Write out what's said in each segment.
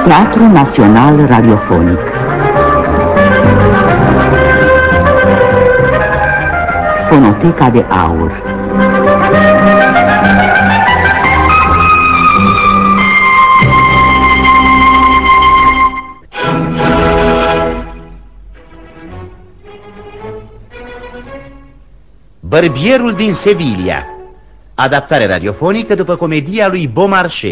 Teatru Național Radiofonic. Fonoteca de Aur. Bărbierul din Sevilla. Adaptare radiofonică după comedia lui Beaumarchais.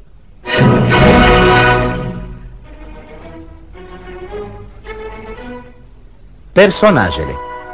Personajele: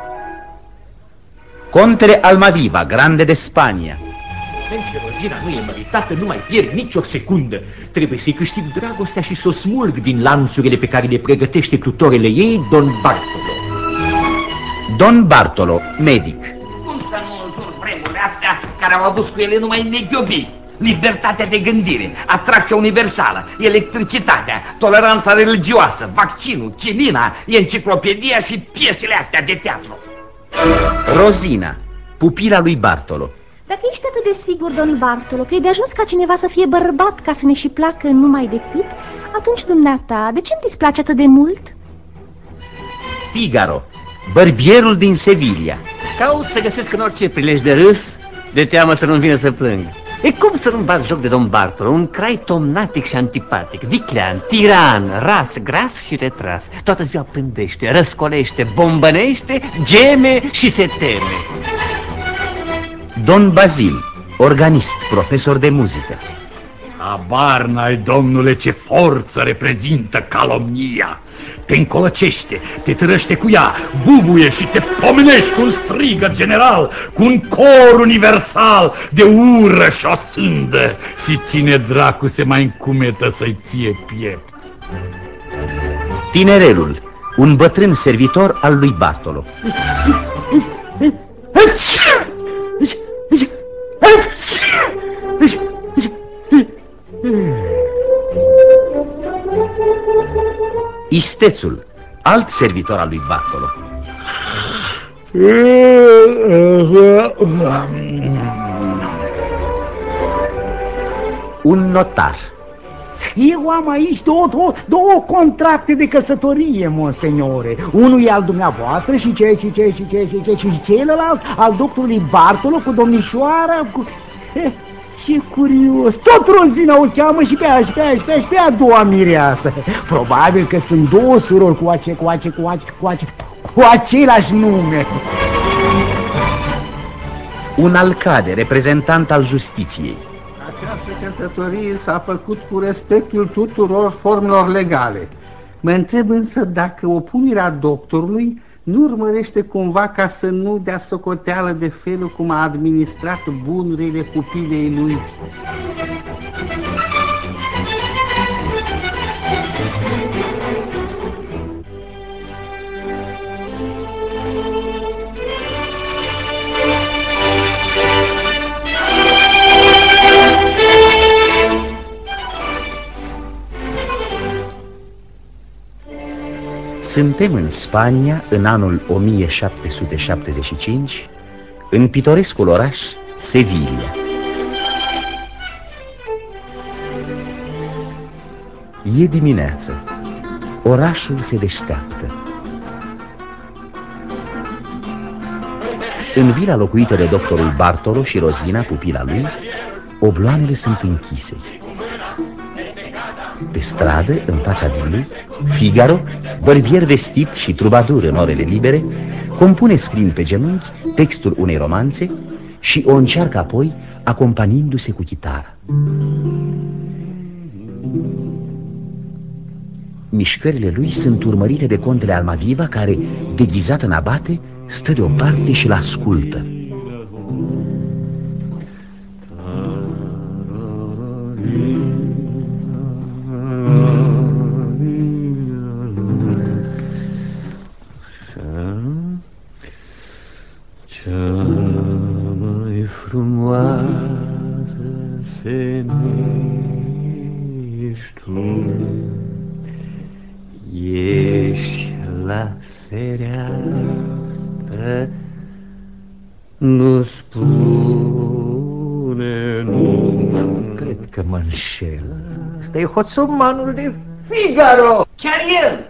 Contele Almaviva, grande de Spania. Rosina nu e măritată, nu mai pierd nicio secundă. Trebuie să-i câștig dragostea și să o smulg din lanțurile pe care le pregătește tutorele ei, Don Bartolo. Don Bartolo, medic. Cum să nu jur vremurile astea care au adus cu ele numai neghiobii? Libertatea de gândire, atracția universală, electricitatea, toleranța religioasă, vaccinul, chimina, enciclopedia și piesele astea de teatru. Rosina, pupila lui Bartolo. Dacă ești atât de sigur, Don Bartolo, că e de ajuns ca cineva să fie bărbat ca să ne și placă numai decât, atunci dumneata, de ce îmi displace atât de mult? Figaro, bărbierul din Sevilla. Caut să găsesc în orice prilej de râs, de teamă să nu-mi vină să plâng. E cum să nu-mi bat joc de Don Bartolo, un crai tomnatic și antipatic, viclean, tiran, ras, gras și retras. Toată ziua pândește, răscolește, bombănește, geme și se teme. Don Bazil, organist, profesor de muzică. Habar n-ai, domnule, ce forță reprezintă calomnia. Te încolăcește, te târăște cu ea, bubuie și te pomenești cu un strigăt general, cu un cor universal de ură și o sândă. Și cine dracu se mai încumetă să-i ție piepți? Tinerelul, un bătrân servitor al lui Bartolo. Istețul, alt servitor al lui Bartolo. Un notar. Eu am aici două contracte de căsătorie, monseniore. Unul e al dumneavoastră și celălalt al doctorului Bartolo cu domnișoara cu... Ce curios, tot Rosina o cheamă și pe a doua mireasă. Probabil că sunt două surori cu același nume. Un alcade, reprezentant al justiției. Această căsătorie s-a făcut cu respectul tuturor formelor legale. Mă întreb însă dacă opunerea doctorului nu urmărește cumva ca să nu dea socoteală de felul cum a administrat bunurile pupilei lui. Suntem în Spania în anul 1775, în pitorescul oraș Sevilla. E dimineață, orașul se deșteaptă. În vila locuită de doctorul Bartolo și Rosina, pupila lui, obloanele sunt închise. Pe stradă, în fața vilei, Figaro, bărbier vestit și trubadur în orele libere, compune scriind pe genunchi textul unei romanțe și o încearcă apoi acompaniindu-se cu chitara. Mișcările lui sunt urmărite de contele Almaviva, care, deghizat în abate, stă deoparte și l-ascultă. Ești la fereastră, nu spune nu. Cred că mă înșel. Ăsta e hoțomanul de Figaro! Chiar el!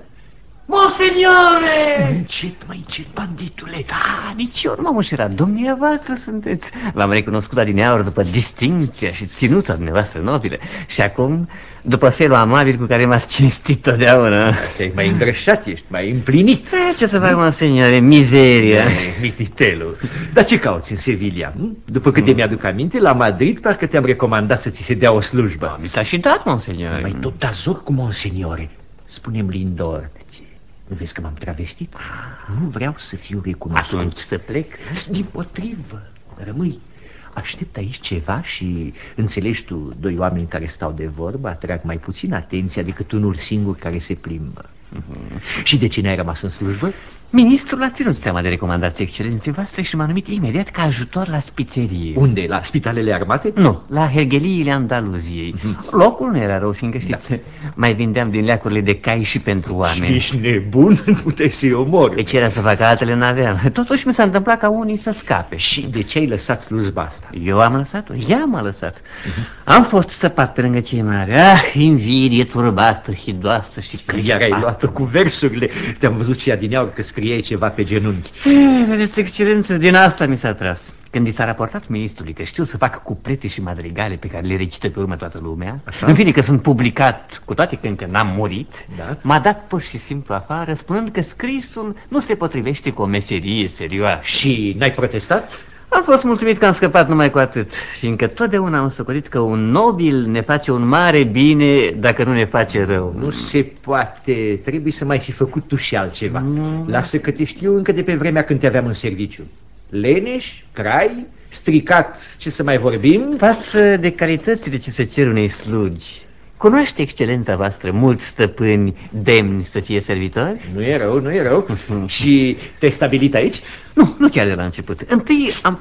Monseniore! Încet, mai încet, banditule. Da, nici eu nu m-am înșelat. Dumneavoastră sunteți. V-am recunoscut adineauri după distincția și ținuța dumneavoastră nobile. Și acum, după felul amabil cu care m-ați cinstit totdeauna. Te-ai mai îmbrășat, ești mai împlinit. Ce să fac, monseniore, mizeria. Mititelul. Dar ce cauți în Sevilla? După câte mi-aduc aminte, la Madrid parcă te-am recomandat să ți se dea o slujbă. Mi s-a și dat, monseniore. Mai tot dazor cu monseniore. Spune-mi, Lindor, nu vezi că m-am travestit? Nu vreau să fiu recunoscut. Atunci să plec? Dimpotrivă, rămâi. Aștept aici ceva și înțelegi tu, doi oameni care stau de vorbă atrag mai puțin atenția decât unul singur care se plimbă. Și de ce n-ai rămas în slujbă? Ministrul a ținut seama de recomandații excelenței voastre și m-a numit imediat ca ajutor la spițerie. Unde? La spitalele armate? Nu, la hergheliile Andaluziei. Locul nu era rău, fiindcă știți, mai vindeam din leacurile de cai și pentru oameni. Ești nebun? Puteai să-i omori. Deci era să facă altele, n-aveam. Totuși mi s-a întâmplat ca unii să scape. Și de ce ai lăsat slujba asta? Eu am lăsat-o, ea m-a lăsat. Am fost săpat pe lângă cei mari. Invidie turbată, hidoasă și iar ai luat-o cu versurile. Te-am văzut și adineauri că scriai ceva pe genunchi. Vedeți, excelență, din asta mi s-a tras. Când i s-a raportat ministrului că știu să fac cuplete și madrigale pe care le recită pe urmă toată lumea, așa? În fine că sunt publicat, cu toate că încă n-am murit, da? M-a dat pur și simplu afară, spunând că scrisul nu se potrivește cu o meserie serioasă. Și n-ai protestat? Am fost mulțumit că am scăpat numai cu atât, fiindcă totdeauna am socotit că un nobil ne face un mare bine dacă nu ne face rău. Nu se poate, trebuie să mai fi făcut tu și altceva. Lasă că te știu încă de pe vremea când te aveam în serviciu. Leneș, crai, stricat, ce să mai vorbim? Față de calitățile ce se cer unei slugi, cunoaște excelența voastră mulți stăpâni demni să fie servitori? Nu e rău, nu e rău. Și te-ai stabilit aici? Nu chiar de la început. Întâi am...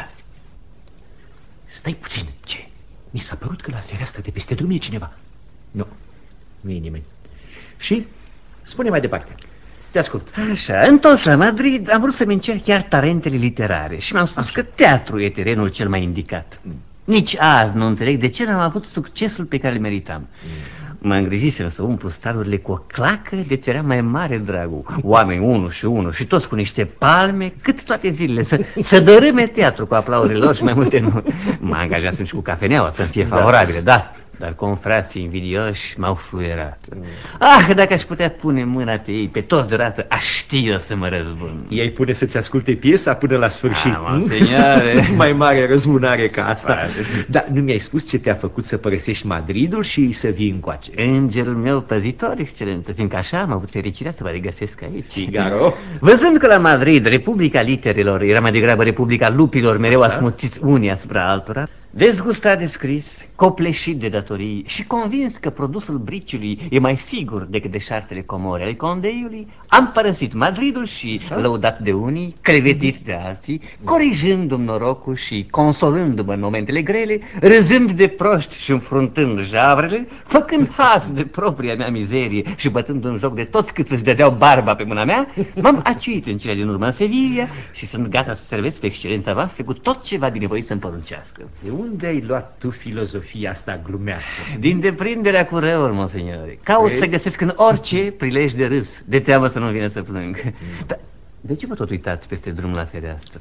Stai puțin. Ce? Mi s-a părut că la fereastră de peste drum e cineva. Nu e nimeni. Și? Spune mai departe. Te ascult. Așa, întors la Madrid am vrut să-mi încerc chiar talentele literare și mi-am spus că teatru e terenul cel mai indicat. Nici azi nu înțeleg de ce n-am avut succesul pe care îl meritam. Mă îngrijisem să umplu stalurile cu o clacă de ți era mai mare dragul. Oameni unul și toți cu niște palme, cât toate zilele, să dărâme teatru cu aplauzele lor și mai multe nu. Mă angajasem și cu cafeneaua să-mi fie favorabile, da. Dar confrații invidioși m-au fluierat. Dacă aș putea pune mâna pe ei, pe toți deodată, aș ști să mă răzbun. Ei pune să-ți asculte piesa până la sfârșit. Monseniore. Mai mare răzbunare ca asta. Dar nu mi-ai spus ce te-a făcut să părăsești Madridul și să vii încoace? Îngerul meu păzitor, excelență, fiindcă așa am avut fericirea să vă regăsesc aici. Figaro. Văzând că la Madrid Republica Literelor era mai degrabă Republica Lupilor, mereu asmuțiți unii asupra altora, dezgustat de scris, copleșit de datorii și convins că produsul briciului e mai sigur decât deșartele comore ale condeiului, am părăsit Madridul și, lăudat de unii, crevetit de alții, corijându-mi norocul și consolându-mă în momentele grele, râzând de proști și înfruntând javrele, făcând haz de propria mea mizerie și bătând în joc de toți cât își dădeau barba pe mâna mea, m-am aciuit în cele din urmă în Sevilla și sunt gata să servesc pe excelența voastră cu tot ce va binevoie să-mi poruncească. De unde ai luat tu filozofia asta glumeață? Din deprinderea cu răul, monseniore. Caut să găsesc în orice prilej de râs, de teamă să nu vină să plâng. Dar de ce vă tot uitați peste drum la fereastră?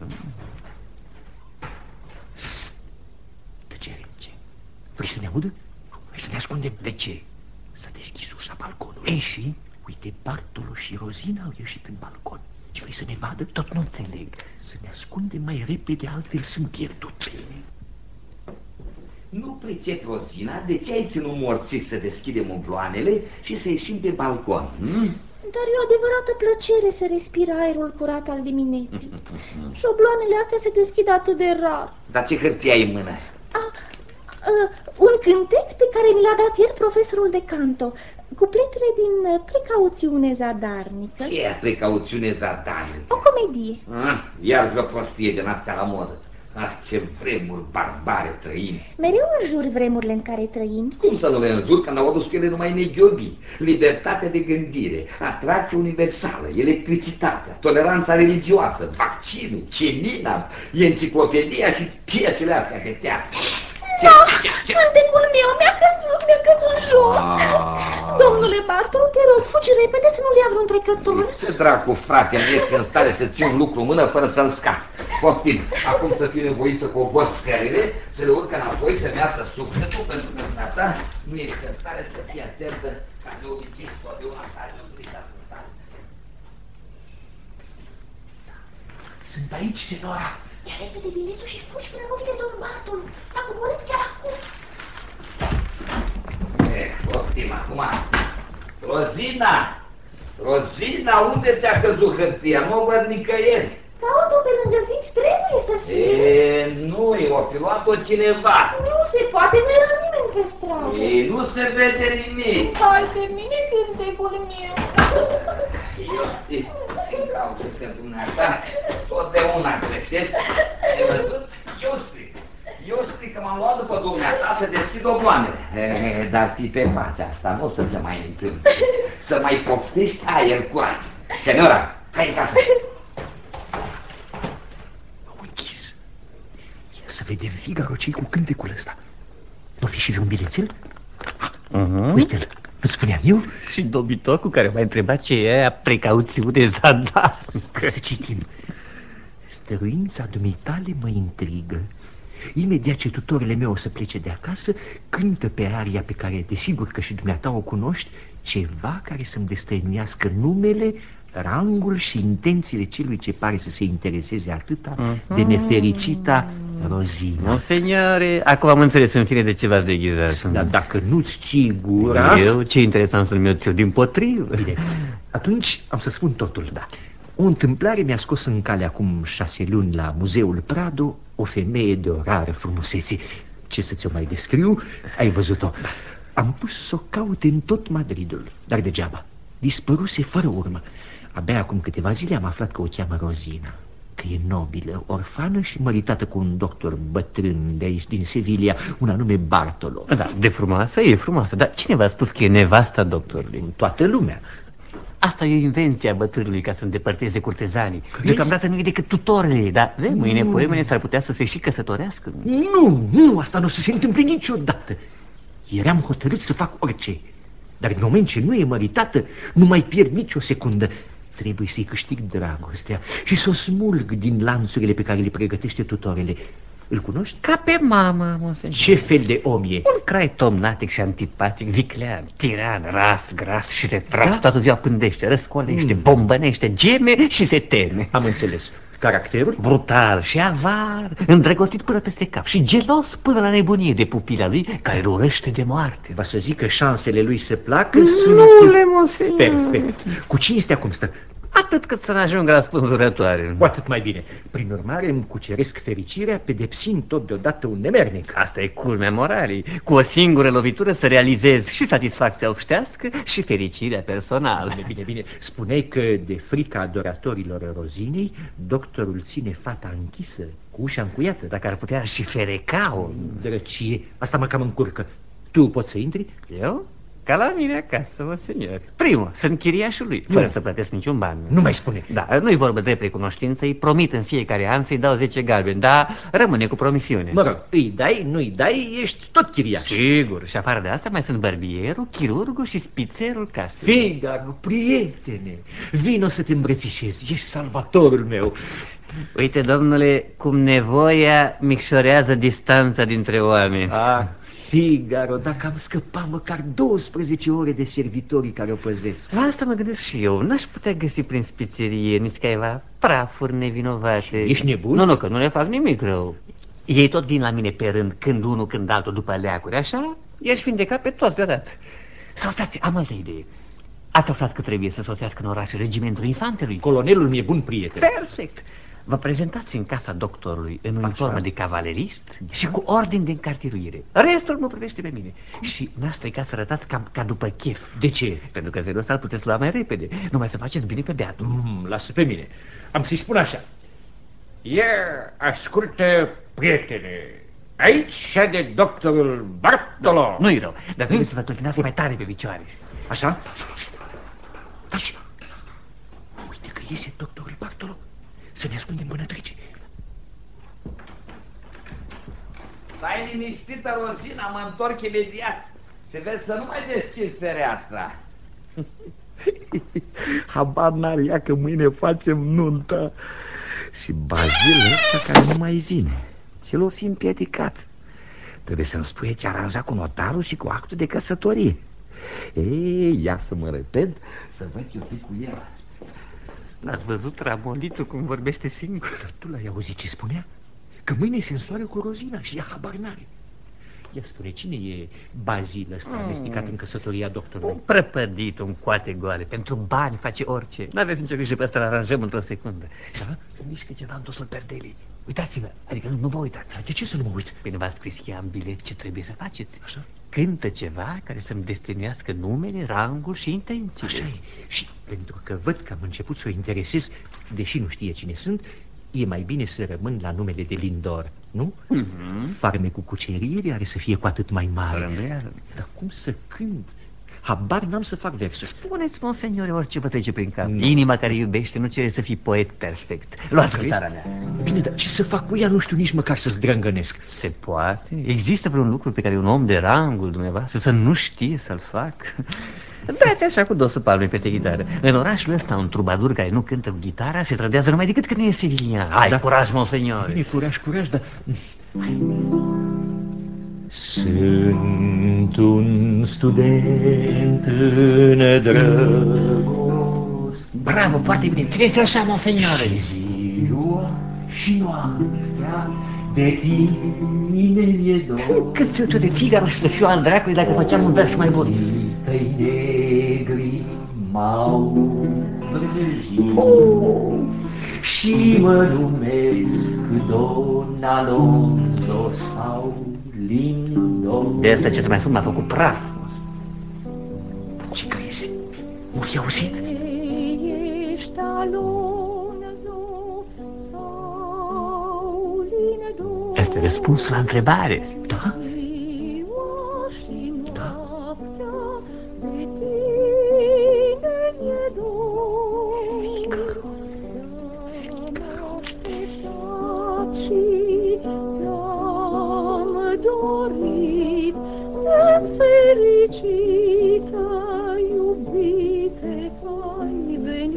Tăcere, ce? Vrei să ne audă? Vrei să ne ascundem? De ce? S-a deschis ușa balconului. Ei și? Uite, Bartolo și Rozina au ieșit în balcon. Ce vrei să ne vadă? Tot nu înțeleg. Să ne ascundem mai repede, altfel sunt pierdute. Nu pricep, Rozina, de ce ai ținut morții să deschidem umbloanele și să ieșim pe balcon? Dar e o adevărată plăcere să respiri aerul curat al dimineții. Și obloanele astea se deschid atât de rar. Dar ce hârtie ai în mână? Un cântec pe care mi l-a dat ieri profesorul de canto. Cupletele din Precauțiune zadarnică. Ce e Precauțiune zadarnică? O comedie. Iar vreo prostie din astea la modă. Ce vremuri barbare trăim. Mereu înjuri vremurile în care trăim. Cum să nu le înjur, că n-au adus cu ele numai neghiobii? Libertatea de gândire, atracție universală, electricitatea, toleranța religioasă, vaccinul, chemina, enciclopedia și piesele astea de teatru. Cântecul meu mi-a căzut jos. Domnule Bartolo, te rog, fugi repede să nu-l ia vreun trecător. Ce dracu, frate, nu ești în stare să ții un lucru în mână fără să-l scapi. Poftim, acum să fii nevoit să cobori scările, să le urcă înapoi, să-mi iasă sufletul, pentru că dumneata nu ești în stare să fii atentă, ca de obicei, totdeauna s-a ajuns ascultat. Sunt aici, senora. Ia repede biletul și fugi până nu vine domn Bartolo. S-a coborât chiar acum. Poftim, acum. Rozina, unde ți-a căzut hârtia? Nu o văd nicăieri. Caut-o pe lângă zid, trebuie să fie. Nu, o fi luat-o cineva. Nu se poate, nu era nimeni pe stradă. Nu se vede nimic. Hai de mine cântecul meu. Eu știu, în cauză că dumneata totdeauna greșești. Ai văzut? Eu știu că m-am luat după dumneata să deschid obloanele. Dar fi pe partea asta, nu o să se mai întâmple. Să mai poftești aer curat. Senora, hai în casă. Am închis. Ia să vedem Figaro ce-i cu cântecul ăsta. Nu fi și vreun bilețel? Uite-l, nu spuneam eu? Și dobitocul care m-a întrebat ce e aia precauțiune zadască. Să citim. Stăruința dumitale mă intrigă. Imediat ce tutorele meu o să plece de acasă, cântă pe aria pe care, desigur că și dumneata o cunoști, ceva care să-mi destăinuiască numele, rangul și intențiile celui ce pare să se intereseze atâta de nefericita Rozina. Monseigneur, acum am înțeles în fine de ce v-ați deghizat. Dar dacă nu-ți ții gura... Eu? Ce interesant să-l meu ți-o dimpotrivă. Bine, atunci am să spun totul, da. O întâmplare mi-a scos în cale acum 6 luni la Muzeul Prado o femeie de o rară frumusețe. Ce să ți-o mai descriu? Ai văzut-o. Am pus să o caute în tot Madridul, dar degeaba. Dispăruse fără urmă. Abia acum câteva zile am aflat că o cheamă Rozina, că e nobilă, orfană și măritată cu un doctor bătrân de aici, din Sevilla, un anume Bartolo. Da, de frumoasă e frumoasă, dar cine v-a spus că e nevasta doctorului? Toată lumea. Asta e invenția bătrânului ca să îndepărteze curtezanii. Deocamdată nu e decât tutorele, dar mâine poemene s-ar putea să se și căsătorească. Nu, asta nu o să se întâmple niciodată. Eram hotărât să fac orice, dar în moment ce nu e măritată, nu mai pierd nicio secundă. Trebuie să-i câștig dragostea și să o smulg din lanțurile pe care le pregătește tutorele. Îl cunoști? Ca pe mama, monseigneur. Ce fel de om e? Un crai tomnatic și antipatic, viclean, tiran, ras, gras și retras. Da? Toată ziua pândește, răscolește, bombănește, geme și se teme. Am înțeles. Caracterul? Brutal și avar, îndrăgostit până peste cap și gelos până la nebunie de pupila lui, care îl urăște de moarte. Va să zic că șansele lui să placă Nu le, monseigneur. Perfect. Cu cine este acum stă? Atât cât să n-ajung răspunzurătoare. Cu atât mai bine. Prin urmare îmi cuceresc fericirea pedepsind tot deodată un nemernic. Asta e culmea moralii. Cu o singură lovitură să realizezi și satisfacția obștească și fericirea personală. Bine. Spuneai că de frica adoratorilor Rozinei, doctorul ține fata închisă, cu ușa încuiată. Dacă ar putea și fereca-o. Drăcie, asta mă cam încurcă. Tu poți să intri? Eu? Ca la mine acasă, monseigneur. Primul, sunt chiriașul lui, fără să plătesc niciun ban. Nu mai spune. Da, nu-i vorba de recunoștință, îi promit în fiecare an să-i dau 10 galbeni, dar rămâne cu promisiune. Mă rog, îi dai, nu-i dai, ești tot chiriaș. Sigur, și afară de asta mai sunt barbierul, chirurgul și spițerul casei. Figaro, prietene, vino să te îmbrățișezi, ești salvatorul meu. Uite, domnule, cum nevoia micșorează distanța dintre oameni. Figaro, dacă am scăpat măcar 12 ore de servitorii care o păzesc. La asta mă gândesc și eu. N-aș putea găsi prin spițerie nici caiva prafuri nevinovate. Ești nebun? Nu, că nu le fac nimic rău. Ei tot vin la mine pe rând, când unul, când altul, după leacuri, așa? I-aș vindeca pe toți deodată. Sau stați, am altă idee. Ați aflat că trebuie să sosească în oraș regimentul infantelui? Colonelul mi-e bun prieten. Perfect. Vă prezentați în casa doctorului în uniformă de cavalerist și cu ordin de încartiruire. Restul mă privește pe mine. Și n-aș strica să arătați ca după chef. De ce? Pentru că zelul ăsta îl puteți lua mai repede. Numai să faceți bine pe beatul. Lasă pe mine. Am să-i spun așa. Ascultă, prietene, aici șade doctorul Bartolo. Nu-i rău, dar trebuie să vă totinați mai tare pe picioare. Așa? Taci. Uite că iese doctorul Bartolo. Să ne ascundem bănătrici. Stai liniștită, Rozina, mă întorc imediat. Și vezi să nu mai deschizi fereastra. Habar n-are ea că mâine facem nunta. Și Bazil ăsta care nu mai vine, ce l-o fi împiedicat? Trebuie să-mi spune ce aranja cu notarul și cu actul de căsătorie. Ei, ia să mă repet, să văd eu cu el. L-ați văzut ramolitul cum vorbește singur? Dar tu l-ai auzit ce spunea? Că mâine se însoară cu Rozina și ea habar n-are. Ia spune, cine e Bazil ăsta amestecat în căsătoria doctorului? Un prăpădit, un coate goale. Pentru bani face orice. N-aveți nicio grijă, pe ăsta l-aranjăm într-o secundă. Da? Să mișcă ceva în dosul perdelei. Uitați-vă, adică nu vă uitați. De ce să nu mă uit? Bine, v-a scris ea în bilet ce trebuie să faceți. Așa? Cântă ceva care să-mi destinească numele, rangul și intențiile. Așa e. Și pentru că văd că am început să o interesez, deși nu știe cine sunt, e mai bine să rămân la numele de Lindor, nu? Farmecul cuceririi are să fie cu atât mai mare. Dar cum să cânt? Habar n-am să fac versuri. Spuneți, monseniore, orice vă trece prin cap. Inima care iubește nu cere să fii poet perfect. Luați chitara mea. Bine, dar ce să fac cu ea? Nu știu nici măcar să zdrângănesc. Se poate? Există vreun lucru pe care un om de rangul dumneavoastră să nu știe să-l fac? Dați așa cu dosul palmei pe chitară. În orașul ăsta un trubadur care nu cântă cu gitara se trădează numai decât că nu e sevilian. Hai, da. Curaj, monseniore. Bine, curaj, dar... Sunt un student în drăgoste. Bravo, foarte bine. Țineți așa, monseniore. Ziua și noaptea de tine mi-e dor. Cât ți-o de Figaro și să fiu al dracului dacă făceam un vers mai bun. Tăi negri m-au vrăjit și mă numesc Don Alonso sau Lindor. De asta ce să mai spun m-a făcut praf. Ce crezi? Nu fi auzit? Ești Alonso sau Lindor? Este răspunsul la întrebare. Da? Fericită, iubite, că-ai venit.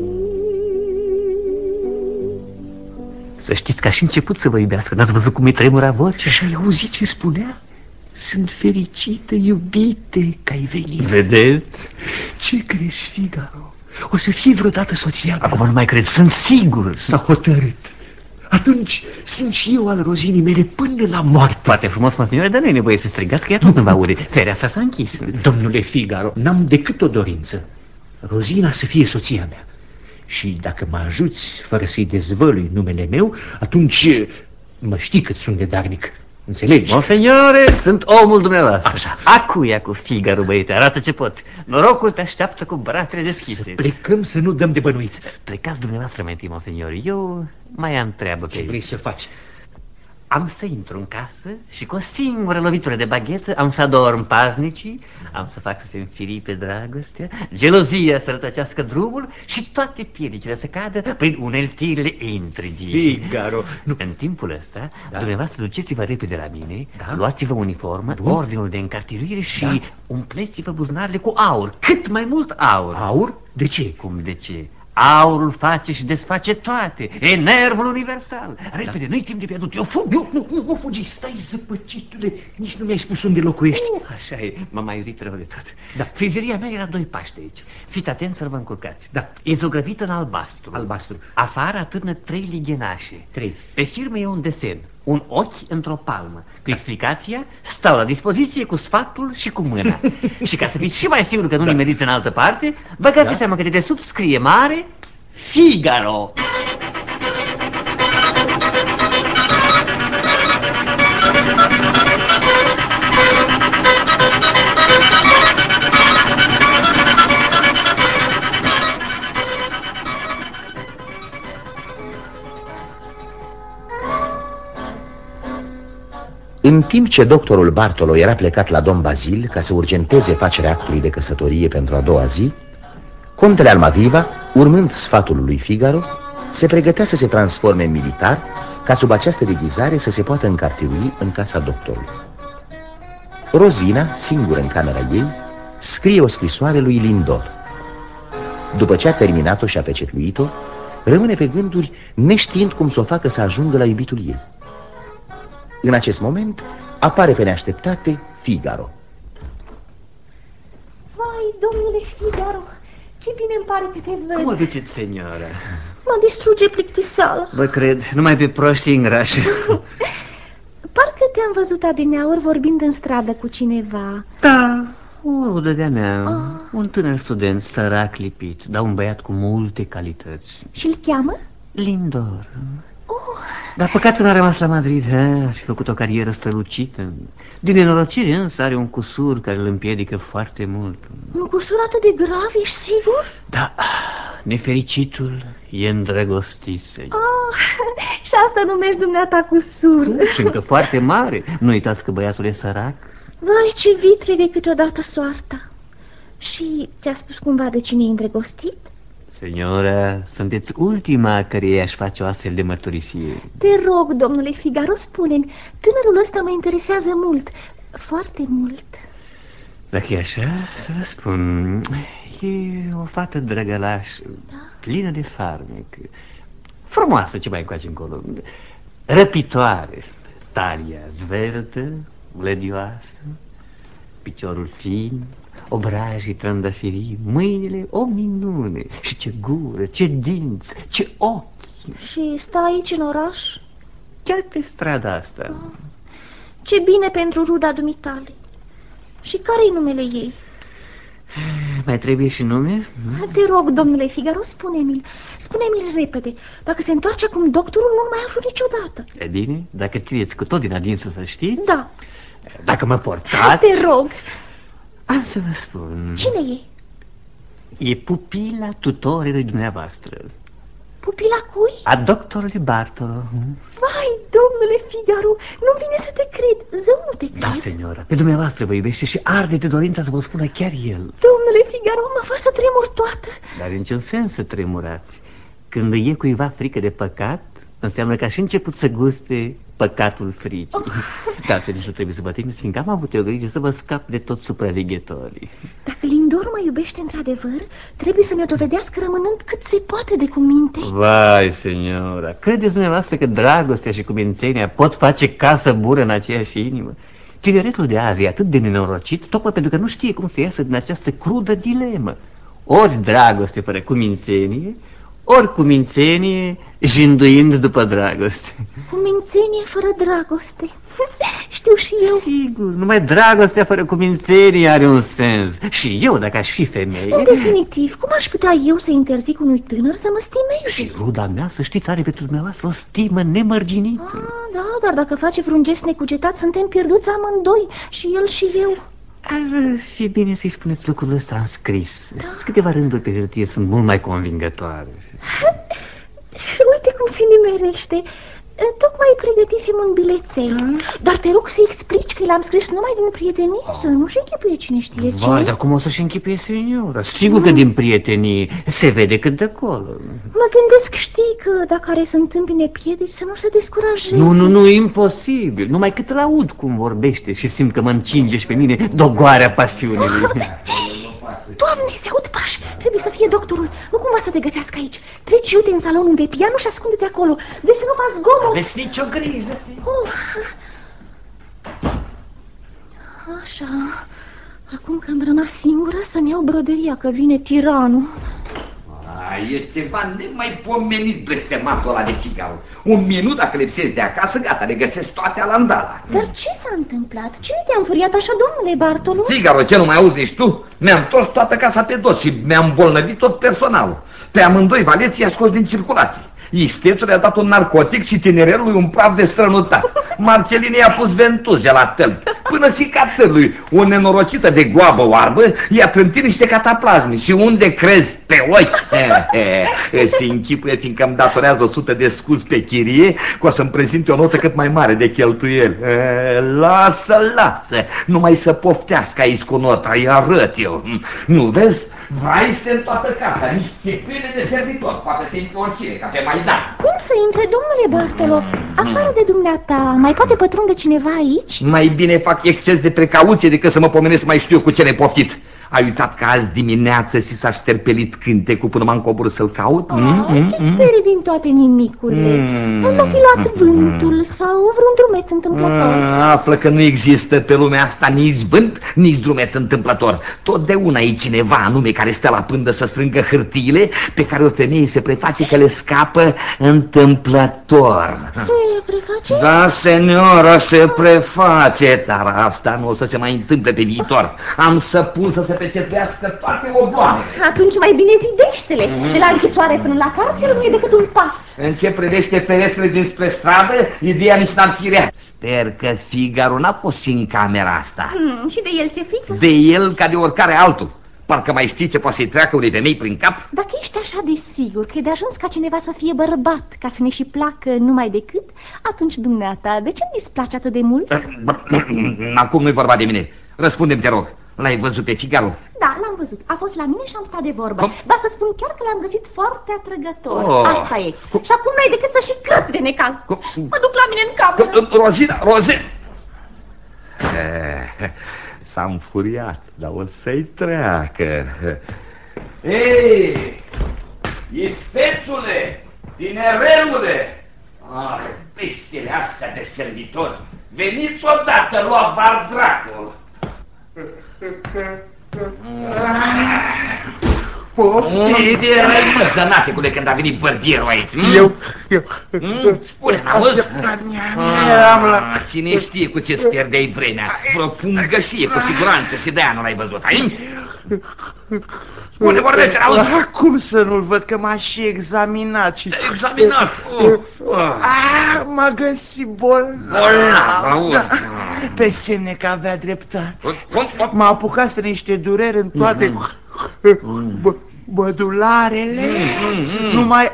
Să știți că aș început să vă iubească. N-ați văzut cum îi tremura vocea? Și ai auzit ce spunea? Sunt fericită, iubite, că ai venit. Vedeți? Ce crezi, Figaro? O să fie vreodată soția mea? Acum nu mai cred, sunt sigur. S-a hotărât. Atunci sunt și eu al Rozinii mele până la moarte. Foarte frumos, monseniore, dar nu e nevoie să strigați, că ea tot nu va aude. Fereastra s-a închis. Domnule Figaro, n-am decât o dorință. Rozina să fie soția mea. Și dacă mă ajuți fără să-i dezvălui numele meu, atunci mă știi cât sunt de darnic. Înțelegi? Monseniore, sunt omul dumneavoastră. Așa. Acuia cu Figaro, băiete, arată ce poți. Norocul te așteaptă cu brațele deschise. Să plecăm, să nu dăm de bănuit. Plecați dumneavoastră mai întâi, monseniore. Eu mai am treabă pe Ce vrei să faci? Am să intru în casă și cu o singură lovitură de baghetă am să adorm paznicii, am să fac să se înfiripe dragostea, gelozia să rătăcească drumul și toate piedicile să cadă prin uneltirile intrigii. Figaro! Nu. În timpul ăsta, dumneavoastră duceți-vă repede la mine, luați-vă uniformă, ordinul de încartiruire și umpleți-vă buzunarele cu aur, cât mai mult aur. Aur? De ce? Cum de ce? Aurul face și desface toate. E nervul universal. Repede, nu-i timp de pierdut. Eu fug. Nu fugi. Stai, zăpăcitule. Nici nu mi-ai spus unde locuiești. Așa e. M-am mai iurit rău de tot. Da. Frizeria mea era 2 pași de aici. Fiți atenți să-l vă încurcați. Da. E zugrăvită în albastru. Albastru. Afară atârnă 3 lighenașe. 3. Pe firmă e un desen. Un ochi într-o palmă. Cu explicația, stau la dispoziție cu sfatul și cu mâna. Și ca să fiți și mai sigur că nu nimeriți în altă parte, băgați seama că de desubt scrie mare Figaro. În timp ce doctorul Bartolo era plecat la domn Bazil ca să urgenteze facerea actului de căsătorie pentru a doua zi, contele Almaviva, urmând sfatul lui Figaro, se pregătea să se transforme în militar ca sub această deghizare să se poată încartirui în casa doctorului. Rozina, singură în camera ei, scrie o scrisoare lui Lindor. După ce a terminat-o și a pecetluit-o, rămâne pe gânduri, neștiind cum să o facă să ajungă la iubitul ei. În acest moment apare pe neașteptate Figaro. Vai, domnule Figaro, ce bine îmi pare că te văd. Cum o duceți, seniora? Mă distruge plictiseala. Vă cred, numai pe proștii îngrașe. Parcă te-am văzut adineauri vorbind în stradă cu cineva. Da, o rudă de-a mea, un tânăr student sărac lipit, dar un băiat cu multe calități. Și-l cheamă? Lindor. Dar păcat că n-a rămas la Madrid, și-a făcut o carieră strălucită. Din nenorocire însă are un cusur care îl împiedică foarte mult. Un cusur atât de grav, ești sigur? Da, nefericitul e îndrăgostit, și asta numești dumneata cusur. Și încă foarte mare. Nu uitați că băiatul e sărac. Vai, ce vitre de câteodată soarta. Și ți-a spus cumva de cine e îndrăgostit? Seniora, sunteți ultima căreia aș face o astfel de mărturisire. Te rog, domnule Figaro, spune-mi, tânărul ăsta mă interesează mult, foarte mult. Dacă e așa, să vă spun, e o fată drăgălașă, plină de farmec, frumoasă ce mai încoace încolo, răpitoare, talia zvertă, vlădioasă, piciorul fin, obrajii trandafiri, mâinile o minune. Și ce gură, ce dinți, ce ochi. Și stă aici în oraș? Chiar pe strada asta. Ce bine pentru ruda dumitale. Și care-i numele ei? Mai trebuie și nume? Te rog, domnule Figaro, spune-mi-l. Spune-mi-l repede. Dacă se întoarce acum doctorul, nu mai aflu niciodată. E bine, dacă țineți cu tot din adinsul să știți. Da. Dacă mă portați. Te rog. Am să vă spun. Cine e? E pupila tutorului dumneavoastră. Pupila cui? A doctorului Bartolo. Vai, domnule Figaro, nu-mi vine să te cred. Zău, nu te cred. Da, seniora, pe dumneavoastră vă iubește și arde de dorința să vă spună chiar el. Domnule Figaro, mă fac să tremur toată. Dar în ce sens să tremurați? Când e cuiva frică de păcat, înseamnă că și început să guste păcatul fricii. Dar nici nu trebuie să vă temeți, fiindcă am avut eu grijă să vă scap de toți supraveghetorii. Dacă Lindor mă iubește într-adevăr, trebuie să mi-o dovedească rămânând cât se poate de cuminte. Vai, seniora, credeți dumneavoastră că dragostea și cumințenia pot face casă bură în aceeași inimă? Tineretul de azi e atât de nenorocit, tocmai pentru că nu știe cum să iasă din această crudă dilemă. Ori dragoste fără cumințenie, ori cumințenie jânduind după dragoste. Cumințenie fără dragoste. Știu și eu. Sigur, numai dragostea fără cumințenie are un sens. Și eu, dacă aș fi femeie... În definitiv, cum aș putea eu să interzic unui tânăr să mă stimeze? Și ruda mea, să știți, are pentru dumneavoastră o stimă nemărginită. Da, dar dacă face vreun gest necugetat, suntem pierduți amândoi, și el și eu. Ar fi bine să-i spuneți lucrul ăsta în scris. Da. Câteva rânduri pe hârtie sunt mult mai convingătoare. Uite cum se nimerește. Tocmai pregătisem un bilețel. Dar te rog să explici că l-am scris numai din prietenie, să nu-și închipuie cine știe ce. Vai, dar cum o să-și închipuie, seniora? Sigur că din prietenie se vede cât de acolo. Mă gândesc, știi, că dacă are să întâmpine piedici, să nu se descurajeze. Nu, imposibil. Numai cât îl aud cum vorbește și simt că mă încinge și pe mine dogoarea pasiunii. Doamne, se aud pași. Trebuie să fie doctorul. Nu cumva să te găsească aici. Treci iute în salonul de piano și ascunde-te acolo. Vezi să nu faci zgomot. Aveți nicio grijă. Așa. Acum că am rămas singură, să-mi iau broderia, că vine tiranul. E ceva nemaipomenit blestematul ăla de Figaro. Un minut dacă lipsesc de acasă, gata, le găsesc toate alandala. Dar ce s-a întâmplat? Ce te-a înfuriat așa, domnule Bartolo? Figaro, ce nu mai auzi nici tu? Mi-am întors toată casa pe dos și mi-am îmbolnăvit tot personalul. Pe amândoi valeții i-a scos din circulație. Istețul i-a dat un narcotic și tinerelului un praf de strănutat. Marcelin i-a pus ventuze la tălpi. Până și catârului, o nenorocită de goabă oarbă, i-a trântit niște cataplasme. Și unde crezi? Pe ochi. Se închipuie, fiindcă îmi datorează 100 de scuzi pe chirie, că o să-mi prezinte o notă cât mai mare de cheltuieli. Lasă, numai să poftească aici cu nota, îi arăt eu. Nu vezi? Vraise în toată casa, nici țepâne de servitor, poate să intre oricine, ca pe Maidan. Cum să intre, domnule Bartolo? Afară de dumneata, mai poate pătrunde cineva aici? Mai bine fac exces de precauție decât să mă pomenesc mai știu cu ce ne-ai poftit. Ai uitat că azi dimineață ți s-a șterpelit cântecul până m-am coborât să-l caut? Te sperii din toate nimicurile. Nu m-a fi luat vântul sau vreun drumeț întâmplător. Află că nu există pe lumea asta nici vânt, nici drumeț întâmplător. Totdeauna e cineva anume care stă la pândă să strângă hârtiile pe care o femeie se preface că le scapă întâmplător. Se preface? Da, senioră, se preface, dar asta nu o să se mai întâmple pe viitor. Am să pun să se pecetrească toate oboanele. Atunci mai bine zidește-le. De la închisoare până la carceră nu e decât un pas. În ce privește ferestrele dinspre stradă, ideea nici n-am fi rea. Sper că Figaro n-a fost și în camera asta. Și de el ți-e frică? De el ca de oricare altul. Parcă mai știi ce poate să-i treacă unei femei prin cap? Dacă ești așa de sigur că e de ajuns ca cineva să fie bărbat, ca să ne și placă numai decât, atunci dumneata, de ce nu-i place atât de mult? Acum nu-i vorba de mine. Răspunde-mi, te rog. L-ai văzut pe Figaro? Da, l-am văzut. A fost la mine și am stat de vorbă. Ba să spun chiar că l-am găsit foarte atrăgător. Asta e. Și acum n-ai decât să și crăp de necaz. Mă duc la mine în cameră. Rozina! S-a înfuriat, dar o să-i treacă. Ei, istețule, tinerelule! Bestile astea de servitori, veniți odată, lua var dracul! Unde erai, mă, zănatecule, când a venit bărdierul aici? Spune, m-auzi? Cine știe cu ce-ți pierdeai vremea? Vreo pungășie, cu siguranță, și de-aia nu l-ai văzut, ai? Spune, vorbește, auzi? Cum să nu-l văd, că m-a și examinat și... Examinat? M-a găsit bolnav. Bolnav, auzi? Pe semne că avea dreptate. M-a apucat să niște dureri în toate bădularele. Numai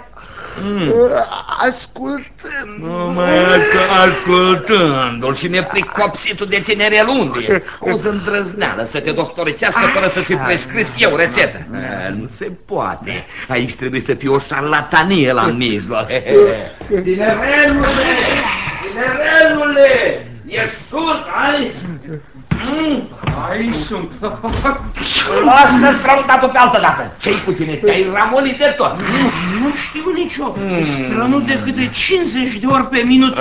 ascultându-l și nepricopsitul de tinere lunde. O îndrăzneală să te doctoricească fără să fi prescris eu rețetă. Nu se poate. Aici trebuie să fie o șarlatanie la mijloc. Tinerelule, ești surd, ai? Aici sunt. Lasă strănutatul pe altă dată. Ce-i cu tine? Te-ai ramolit de tot. Nu știu nicio. Strănut decât de 50 de ori pe minut.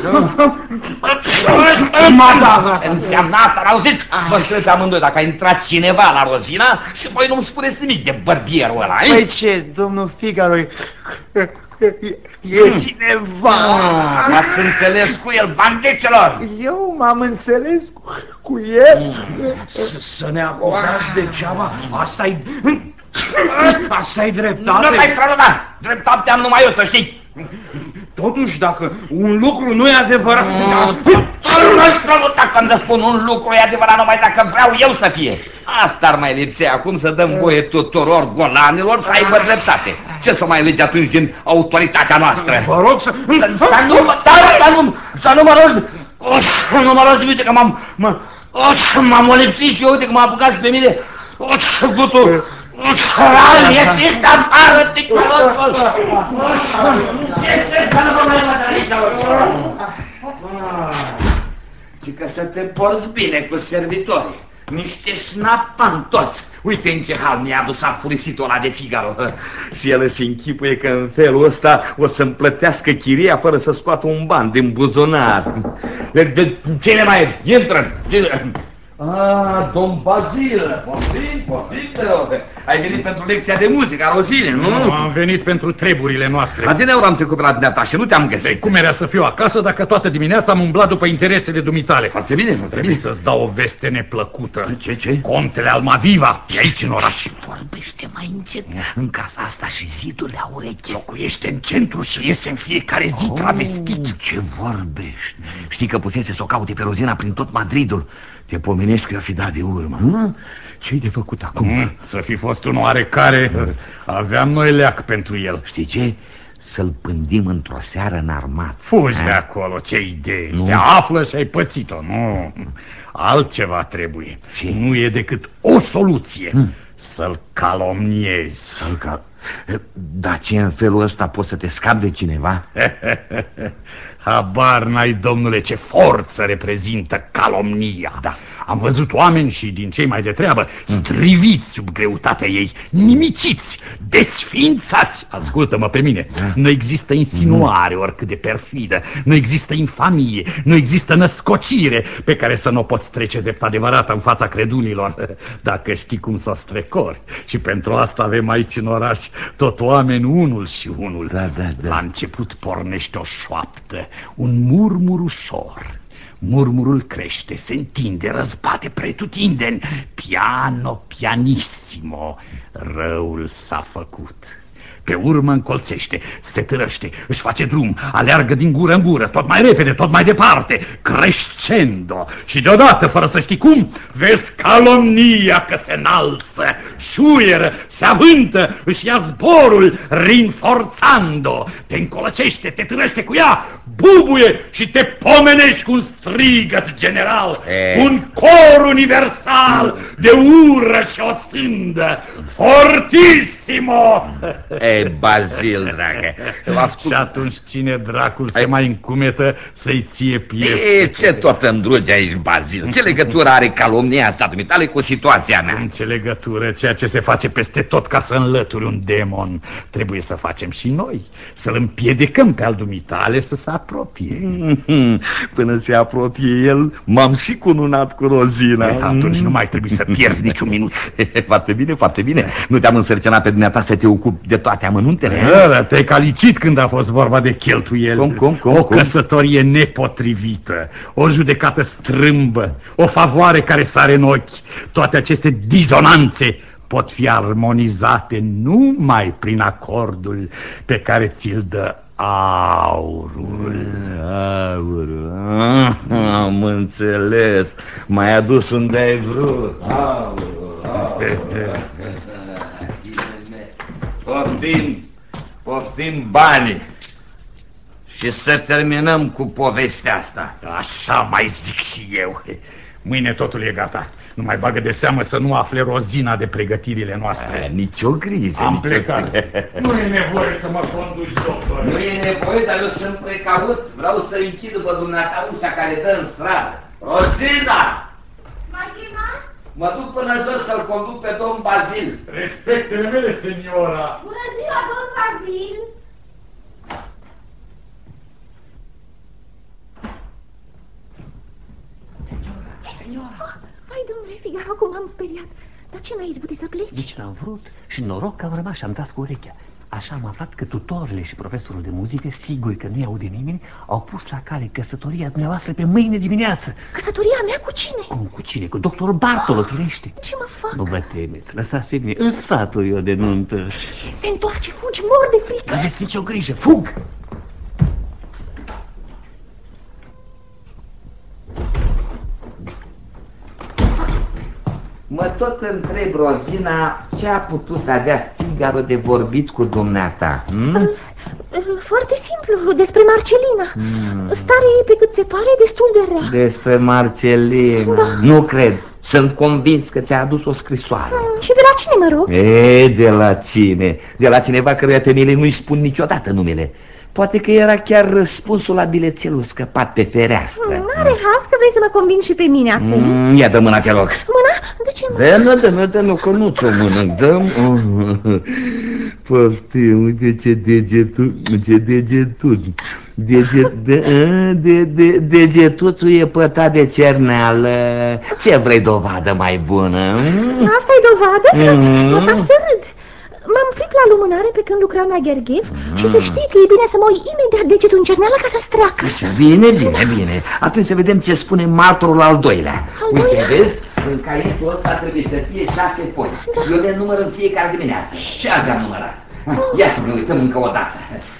Ce înseamnă asta? L-auzit? Vă întreb amândoi dacă a intrat cineva la Rozina și voi nu-mi spuneți nimic de bărbierul ăla. Păi ce, domnul Figaro, e cineva. M-ați înțeles cu el, bandiților? Eu m-am înțeles cu el? Să ne acuzați degeaba, asta-i dreptate. Nu te-ai strălutat, dreptatea numai eu, să știi. Totuși, dacă un lucru nu e adevărat... Nu-i strălutat când îți spun un lucru e adevărat numai dacă vreau eu să fie. Asta ar mai lipsea acum, să dăm voie tuturor golanilor să aibă dreptate. Ce să mai legi atunci din autoritatea noastră? Vă rog să... Să nu mă rogi! Nu mă rogi, uite că m-am olipsit și uite că m-a apucat și pe mine gutul. Ieșiți afară, ticălosul! Ieșiți, că nu vă mai văd aici! Și că să te porți bine cu servitorii. Niște șnapani toți. Uite în ce hal mi-a adus afurisitul ăla de Figaro. Și el se închipuie că în felul ăsta o să-mi plătească chiria fără să scoată un ban din buzunar. Cine mai e? Intră! Domn Bazil, poftim, te rog. Ai venit pentru lecția de muzică a Rozinei, nu? Nu, am venit pentru treburile noastre. Adineauri am trecut pe la dumneata și nu te-am găsit. De cum era să fiu acasă dacă toată dimineața am umblat după interesele dumitale? Foarte bine, foarte bine. Să-ți dau o veste neplăcută. Ce? Contele Almaviva e aici în oraș. Vorbește mai încet. În casa asta și zidurile au urechi. Locuiește în centru și iese în fiecare zi travestit. Ce vorbești? Știi că pusese să o caute pe Rozina prin tot Madridul. Te pomenești că i-a fi dat de urmă. Ce-i de făcut acum? Să fi fost un oarecare. Aveam noi leac pentru el. Știi ce? Să-l pândim într-o seară în armat. Fugi de acolo, ce idee. Nu. Se află și ai pățit-o. Nu, altceva trebuie. Ce? Nu e decât o soluție. Să-l calomniezi. Dar ce, în felul ăsta poți să te scapi de cineva? Habar n-ai, domnule, ce forță reprezintă calomnia. Da. Am văzut oameni și din cei mai de treabă striviți sub greutatea ei, nimiciți, desființați. Ascultă-mă pe mine, nu există insinuare oricât de perfidă, nu există infamie, nu există născocire pe care să nu o poți trece drept adevărată în fața credulilor, dacă știi cum să o strecori. Și pentru asta avem aici în oraș tot oameni unul și unul. Da. La început pornește o șoaptă, un murmur ușor. Murmurul crește, se întinde, răzbate pretutindeni. Piano, pianissimo, răul s-a făcut. Pe urmă încolțește, se târăște, își face drum, aleargă din gură în gură, tot mai repede, tot mai departe, crescendo. Și deodată, fără să știi cum, vezi calomnia că se înalță, șuieră, se avântă, își ia zborul, rinforzando. Te încolăcește, te târăște cu ea, bubuie și te pomenești cu un strigăt general, un cor universal de ură și o sândă, fortissimo! Bazil, dragă. Și atunci cine dracul se mai încumetă să-i ție piept? Ce tot îndrugi aici, Bazil? Ce legătură are calomnia asta dumitale cu situația mea? Ce legătură? Ceea ce se face peste tot ca să înlături un demon trebuie să facem și noi, să-l împiedicăm pe al dumitale să se apropie. Până se apropie el, m-am și cununat cu Rozina. Atunci nu mai trebuie să pierzi niciun minut. Foarte bine, foarte bine. Nu te-am însărcinat pe dumneata să te ocupi de toate amănuntele? Da, te-ai calicit când a fost vorba de cheltuieli. O căsătorie nepotrivită, o judecată strâmbă, o favoare care sare în ochi. Toate aceste dizonanțe pot fi armonizate numai prin acordul pe care ți-l dă aurul. Am înțeles. M-ai adus unde ai vrut. Poftim banii și să terminăm cu povestea asta. Așa mai zic și eu. Mâine totul e gata. Nu mai bagă de seamă să nu afle Rozina de pregătirile noastre. Nicio grijă. Am plecat. Nu e nevoie să mă conduci, doctor. Nu e nevoie, dar eu sunt precaut. Vreau să închid după dumneata ușa care dă în stradă. Rozina! M-ai chemat? Mă duc până jos să-l conduc pe domn Bazil. Respectele mele, seniora. Bună ziua, domn Bazil! Senora! Hai, domnule Figaro, cum m-am speriat. Dar ce n-ai izbutit să pleci? Nici n-am vrut și noroc că am rămas și am tras cu urechea. Așa am aflat că tutorile și profesorul de muzică, sigur că nu-i aude nimeni, au pus la cale căsătoria dumneavoastră pe mâine dimineață. Căsătoria mea cu cine? Cum cu cine? Cu doctor Bartolo, firește. Ce mă fac? Nu vă temeți, lăsați pe mine, îl sfatui eu de nuntă. Se întoarce, fugi, mor de frică. Nu aveți nicio grijă, fug! Mă tot întreb, Rozina, ce a putut avea Figaro de vorbit cu dumneata? Foarte simplu, despre Marcelina. Starea ei, pe cât se pare, destul de rea. Despre Marcelina? Da. Nu cred. Sunt convins că ți-a adus o scrisoare. Și de la cine, mă rog? De la cine? De la cineva căruia femeile nu-i spun niciodată numele. Poate că era chiar răspunsul la bilețelul scăpat pe fereastră. N-are has că vrei să mă convingi și pe mine acum. Ia dă mâna, te rog. Mâna? De ce mâna? Dă-nu, că nu ți-o mână. Dă-mi. Poftim, uite ce degetuțul e pătat de cerneală. Ce vrei dovadă mai bună? Asta e dovadă? Mă faci să râd. M-am fript la lumânare pe când lucram la Gherghev și să știi că e bine să mă ui imediat degetul în cerneală ca să-ți treacă. Bine. Atunci să vedem ce spune martorul al doilea. Uite, vezi? În caietul ăsta trebuie să fie 6 foi. Eu le număr în fiecare dimineață. Și azi am numărat. Ia să ne uităm încă o dată.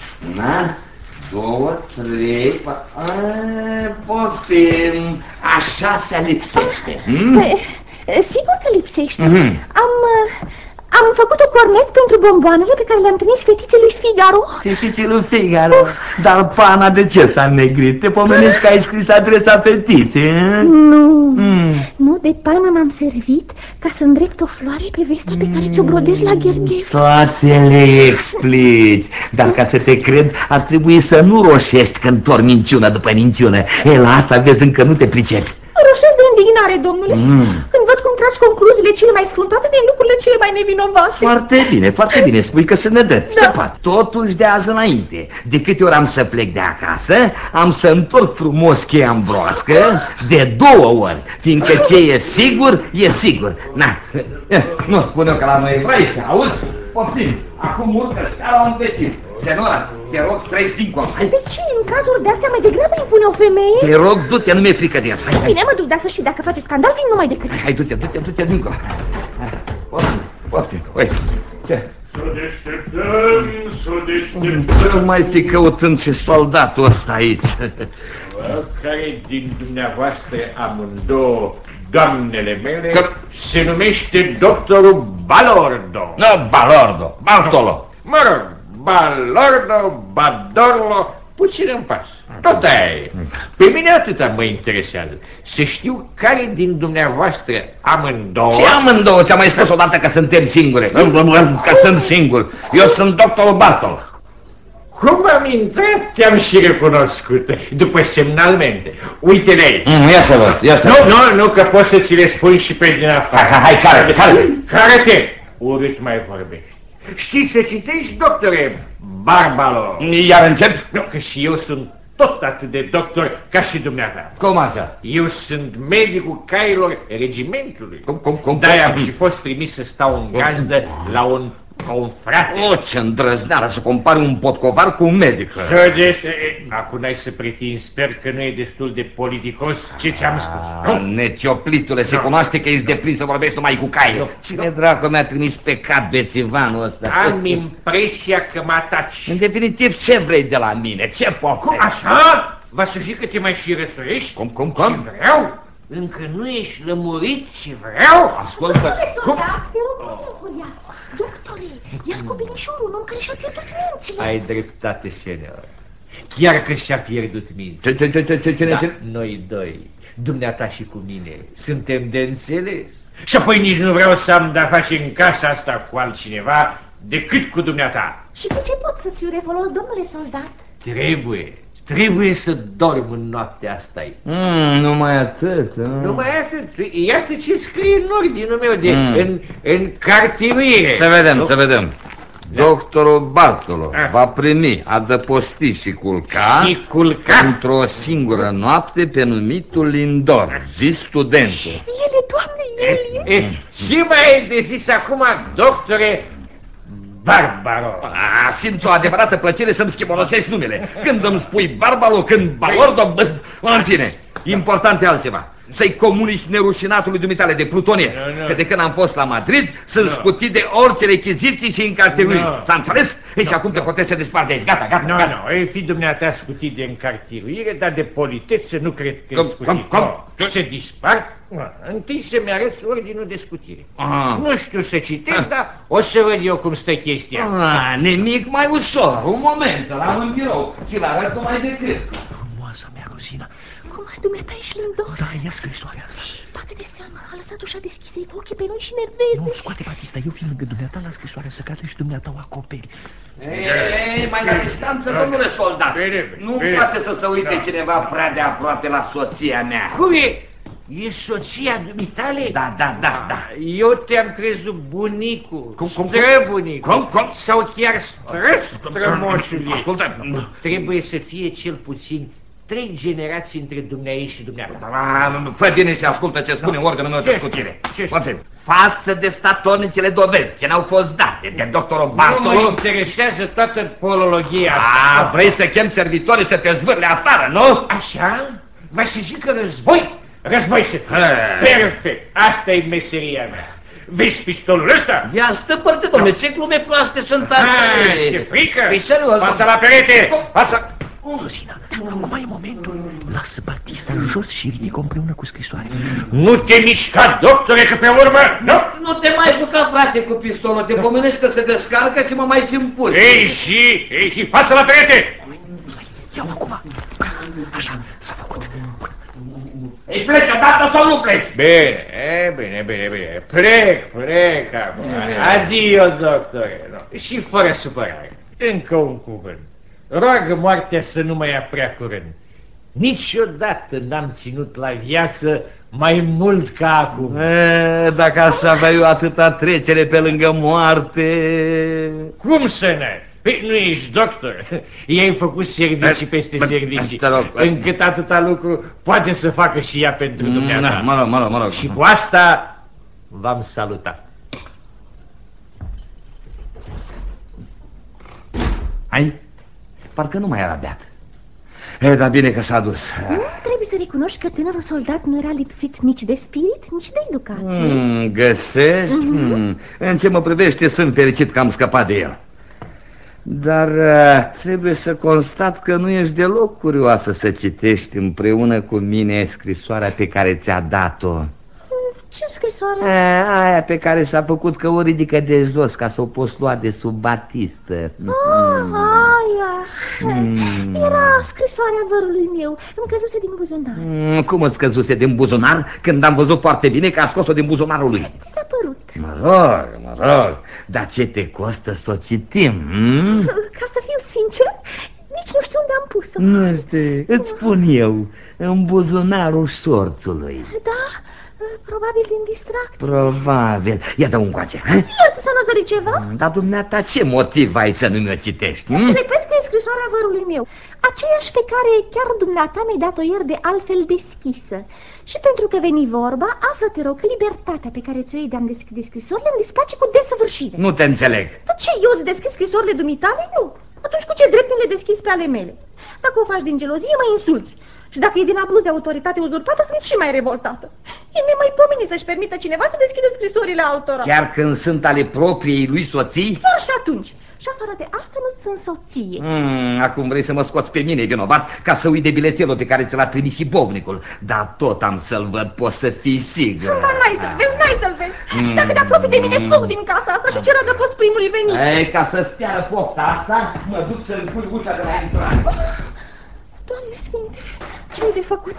1, 2, 3, 4... Poftim! A 6-a lipsește. Sigur că lipsește. Am făcut o cornet pentru bomboanele pe care le-am trimis fetiței lui Figaro. Fetiței lui Figaro? Dar, Pana, de ce s-a negrit? Te pomenești că ai scris adresa fetiței? Nu, de Pana m-am servit ca să îndrept o floare pe vesta pe care ți-o brodez la Gherghev. Toate le explici. Dar ca să te cred, ar trebui să nu roșești când torni minciună după minciună. La asta vezi, încă nu te pricepi. Roșesc de indignare, domnule. Când văd cum tragi concluziile cele mai sfruntate din lucrurile cele mai nevinovate. Foarte bine, spui că se ne dă. Da. Totuși de azi înainte, de câte ori am să plec de acasă, am să întorc frumos cheia în broască de 2 ori, fiindcă ce e sigur, e sigur. Na, nu spun eu că la noi evraiști, auzi? Poftim, acum urcă scara un vecin. Senora, te rog, treci dincolo. De ce? În cazuri de-astea mai degrabă impune o femeie? Te rog, du-te, nu mi-e frică de el. Hai. Bine, mă duc, dar să știi, dacă face scandal, vin numai decât. Hai, du-te dincolo. Poftim, uite. Ce? Să deșteptăm. Nu mai fi căutând și soldatul ăsta aici. Care din dumneavoastră amândouă, doamnele mele, se numește doctorul Balordo? Nu, Balordo, Bartolo. Mă rog, Balordo, Badorlo, puțin în pas. Tot aia e. Pe mine atâta mă interesează. Să știu care din dumneavoastră amândouă... Ce amândouă? Ți-am mai spus odată că suntem singure. Că sunt singur. Eu sunt doctorul Bartolo. Cum am intrat, te-am și recunoscut, după semnalmente. Uite-le aici. Ia să văd, Nu, că pot să ți le spun și pe din afară. Hai, Care-te? Urât mai vorbești. Știi să citești, doctore Barbalo? Iar încep? Nu, că și eu sunt tot atât de doctor ca și dumneata. Cum așa? Eu sunt medicul cailor regimentului. Cum? De-aia am și fost trimis să stau în gazdă la un frate. Ce îndrăzneală să compari un potcovar cu un medic. Acum n-ai să pretinzi, sper că nu e destul de politicos ce ți-am spus. Necioplitule, se cunoaște că ești deplin să vorbești numai cu cai. Cine dracu mi-a trimis pe cap bețivanul ăsta? Am impresia că mă ataci. În definitiv, ce vrei de la mine? Ce pofte? Cum așa? Va să zic că te mai și răsuiești? Cum? Și vreau? Încă nu ești lămurit și vreau? Ascultă. Doctore, ia cu binișorul, un om care și-a pierdut mințile. Ai dreptate, senor. Chiar că și-a pierdut mințile. Ce? Noi doi, dumneata și cu mine, suntem de înțeles. Și apoi nici nu vreau să am de-a face în casa asta cu altcineva decât cu dumneata. Și cu ce pot să-ți fiu de folos, domnule soldat? Trebuie să dorm în noaptea asta aici. Numai atât. Numai atât. Iată ce scrie în ordinul meu în cartiruire. Să vedem. Doctorul Bartolo va primi, adăposti și culca într-o singură noapte pe numitul Lindor, zi studentul. Ele, doamne, ele! Și mai e de zis acum, doctore Barbaro. Simt o adevărată plăcere să-mi schimolosești numele. Când îmi spui Barbaro, când Balordo, în fine, important e altceva. Să-i comunici nerușinatului dumitale de plutonie, că de când am fost la Madrid sunt scutit de orice rechiziții și încartiruiri. S-a înțeles? Și acum te puteți să despart de aici. Gata. Nu, fi dumneata scutit de încartiruire, dar de politețe nu cred că e scutit. Cum? Se dispar? Întâi să-mi arăți ordinul de scutire. Nu știu să citesc, dar o să văd eu cum stă chestia. Nimic mai ușor. Un moment, l-am în birou. Ți-l arăt numai decât. Frumoasa mea, Rosina. Cum ai dumneata ești Lindor? Da, ia scrisoarea asta. Bate-te seama, a lăsat ușa deschisă, e cu ochii pe noi și nerveze. Nu, scoate Batista, eu fiind lângă dumneata la scrisoare să cadă și dumneata o acoperi. Mai la distanță, domnule soldat. Nu-mi place să se uite cineva prea de aproape la soția mea. Cum e? E soția dumitale? Da. Eu te-am crezut bunicul, străbunicul, sau chiar strămoșul ei. Ascultă, trebuie să fie cel puțin 3 generații între dumneai și dumneavoastră. Fă bine și ascultă ce spune ordinul meu de scutire. Față de statornicele dovezi ce n-au fost date de doctorul Bartolo. Nu mă interesează toată polologia. Vrei să chem servitorii să te zvârle afară, nu? Așa? Va să zic că război și perfect, asta e meseria mea. Vezi pistolul ăsta? Ia stăpărte, domnule, ce glume proaste sunt astea? Ce frică! Fața la perete! Fața... Rosina, acum e momentul. Lasă Batista în jos și ridică împreună cu scrisoare. Nu te mișca, doctore, că pe urmă... Nu te mai juca, frate, cu pistolul. Te pomenești că se descarcă și mă mai și împuși. Ei și fața la perete! Ia-o acum. Așa, s-a făcut. Ei, pleci odată sau nu pleci? Bine. Plec acum. Adio, doctore. Și fără supărare. Încă un cuvânt. Roagă moartea să nu mă ia prea curând. Niciodată n-am ținut la viață mai mult ca acum. Dacă aș avea eu atâta trecere pe lângă moarte... Cum să ne? Păi, nu ești doctor. I-ai făcut servicii peste servicii, încât atâta lucru poate să facă și ea pentru dumneata. Mă rog. Și cu asta v-am salutat. Hai? Parcă nu mai era beat. Dar bine că s-a dus. Trebuie să recunoști că tânărul soldat nu era lipsit nici de spirit, nici de educație. Găsești? În ce mă privește, sunt fericit că am scăpat de el. Dar trebuie să constat că nu ești deloc curioasă să citești împreună cu mine scrisoarea pe care ți-a dat-o. Ce scrisoare? Aia pe care s-a făcut că o ridică de jos ca să o poți lua de sub batistă. Aia. Era scrisoarea vărului meu. Îmi căzuse din buzunar. Cum îți căzuse din buzunar când am văzut foarte bine că a scos-o din buzunarul lui? Ți s-a părut? Mă rog. Dar ce te costă să o citim? Ca să fiu sincer, nici nu știu unde am pus-o. Nu știu, îți spun eu, în buzunarul șorțului. Da? Probabil din distracție. Probabil. Ia dă un coace. Iată să nu zări ceva. Dar dumneata ce motiv ai să nu mi-o citești? Repet că e scrisoarea vărului meu, aceeași pe care chiar dumneata mi-ai dat-o ieri de altfel deschisă. Și pentru că veni vorba, află, te rog, libertatea pe care ți-o iei de a-mi deschide scrisorile îmi displace cu desăvârșire. Nu te înțeleg. Dar ce, eu îți deschid scrisorile dumitale? Nu. Atunci cu ce drept nu le deschizi pe ale mele? Dacă o faci din gelozie, mă insulți. Și dacă e din abuz de autoritate uzurpată, sunt și mai revoltată. E nemaipomenit să-și permită cineva să deschidă scrisorile altora. Chiar când sunt ale propriei lui soții? Chiar și atunci. Și afară de asta nu sunt soție. Acum vrei să mă scoți pe mine vinovat ca să uit de bilețelul pe care ți l-a trimis și bovnicul. Dar tot am să-l văd, poți să fii sigur. N-ai să-l vezi, n-ai să-l vezi. Și dacă te apropii de mine, fug din casa asta și cer adăpost primului venit. Ca să-ți piară pofta asta, mă duc să-l pui ușa de la intrare. Doamne sfinte, ce-ai de făcut?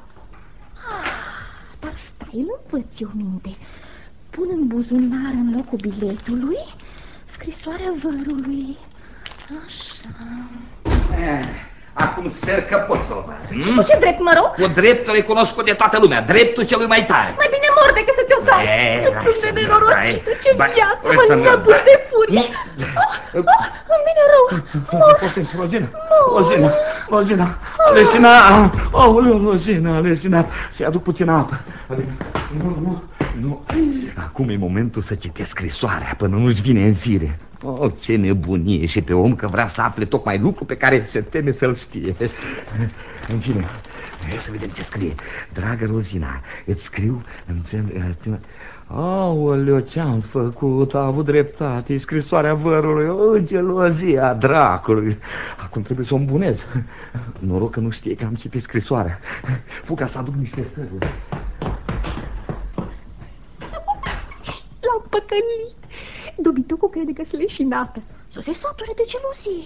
Dar stai, îl învăț eu minte. Pun în buzunar în locul biletului scrisoarea vărului. Așa. Acum sper că pot să o fac. Și cu ce drept, mă rog? Cu dreptul recunoscut de toată lumea, dreptul celui mai tare. Mai bine mor decât să ți-o dau. Cât de nenorocită, ce viață, mă năbuși de furie. Îmi vine rău. Rozina, Alesina, Alesina, să-i aduc puțină apă. Nu. Acum e momentul să citesc scrisoarea până nu-și vine în fire. Ce nebunie și pe om că vrea să afle tocmai lucru pe care se teme să-l știe. În fine, să vedem ce scrie. Dragă Rozina, îți scriu... Aoleu, ce-am făcut? A avut dreptate, scrisoarea vărului, gelozia dracului. Acum trebuie să o îmbunez. Noroc că nu știe că am citit scrisoarea. Fug ca să aduc niște săruri. L-am păcălit. Dobitocul crede că-s leșinată. Să se sature de gelozie.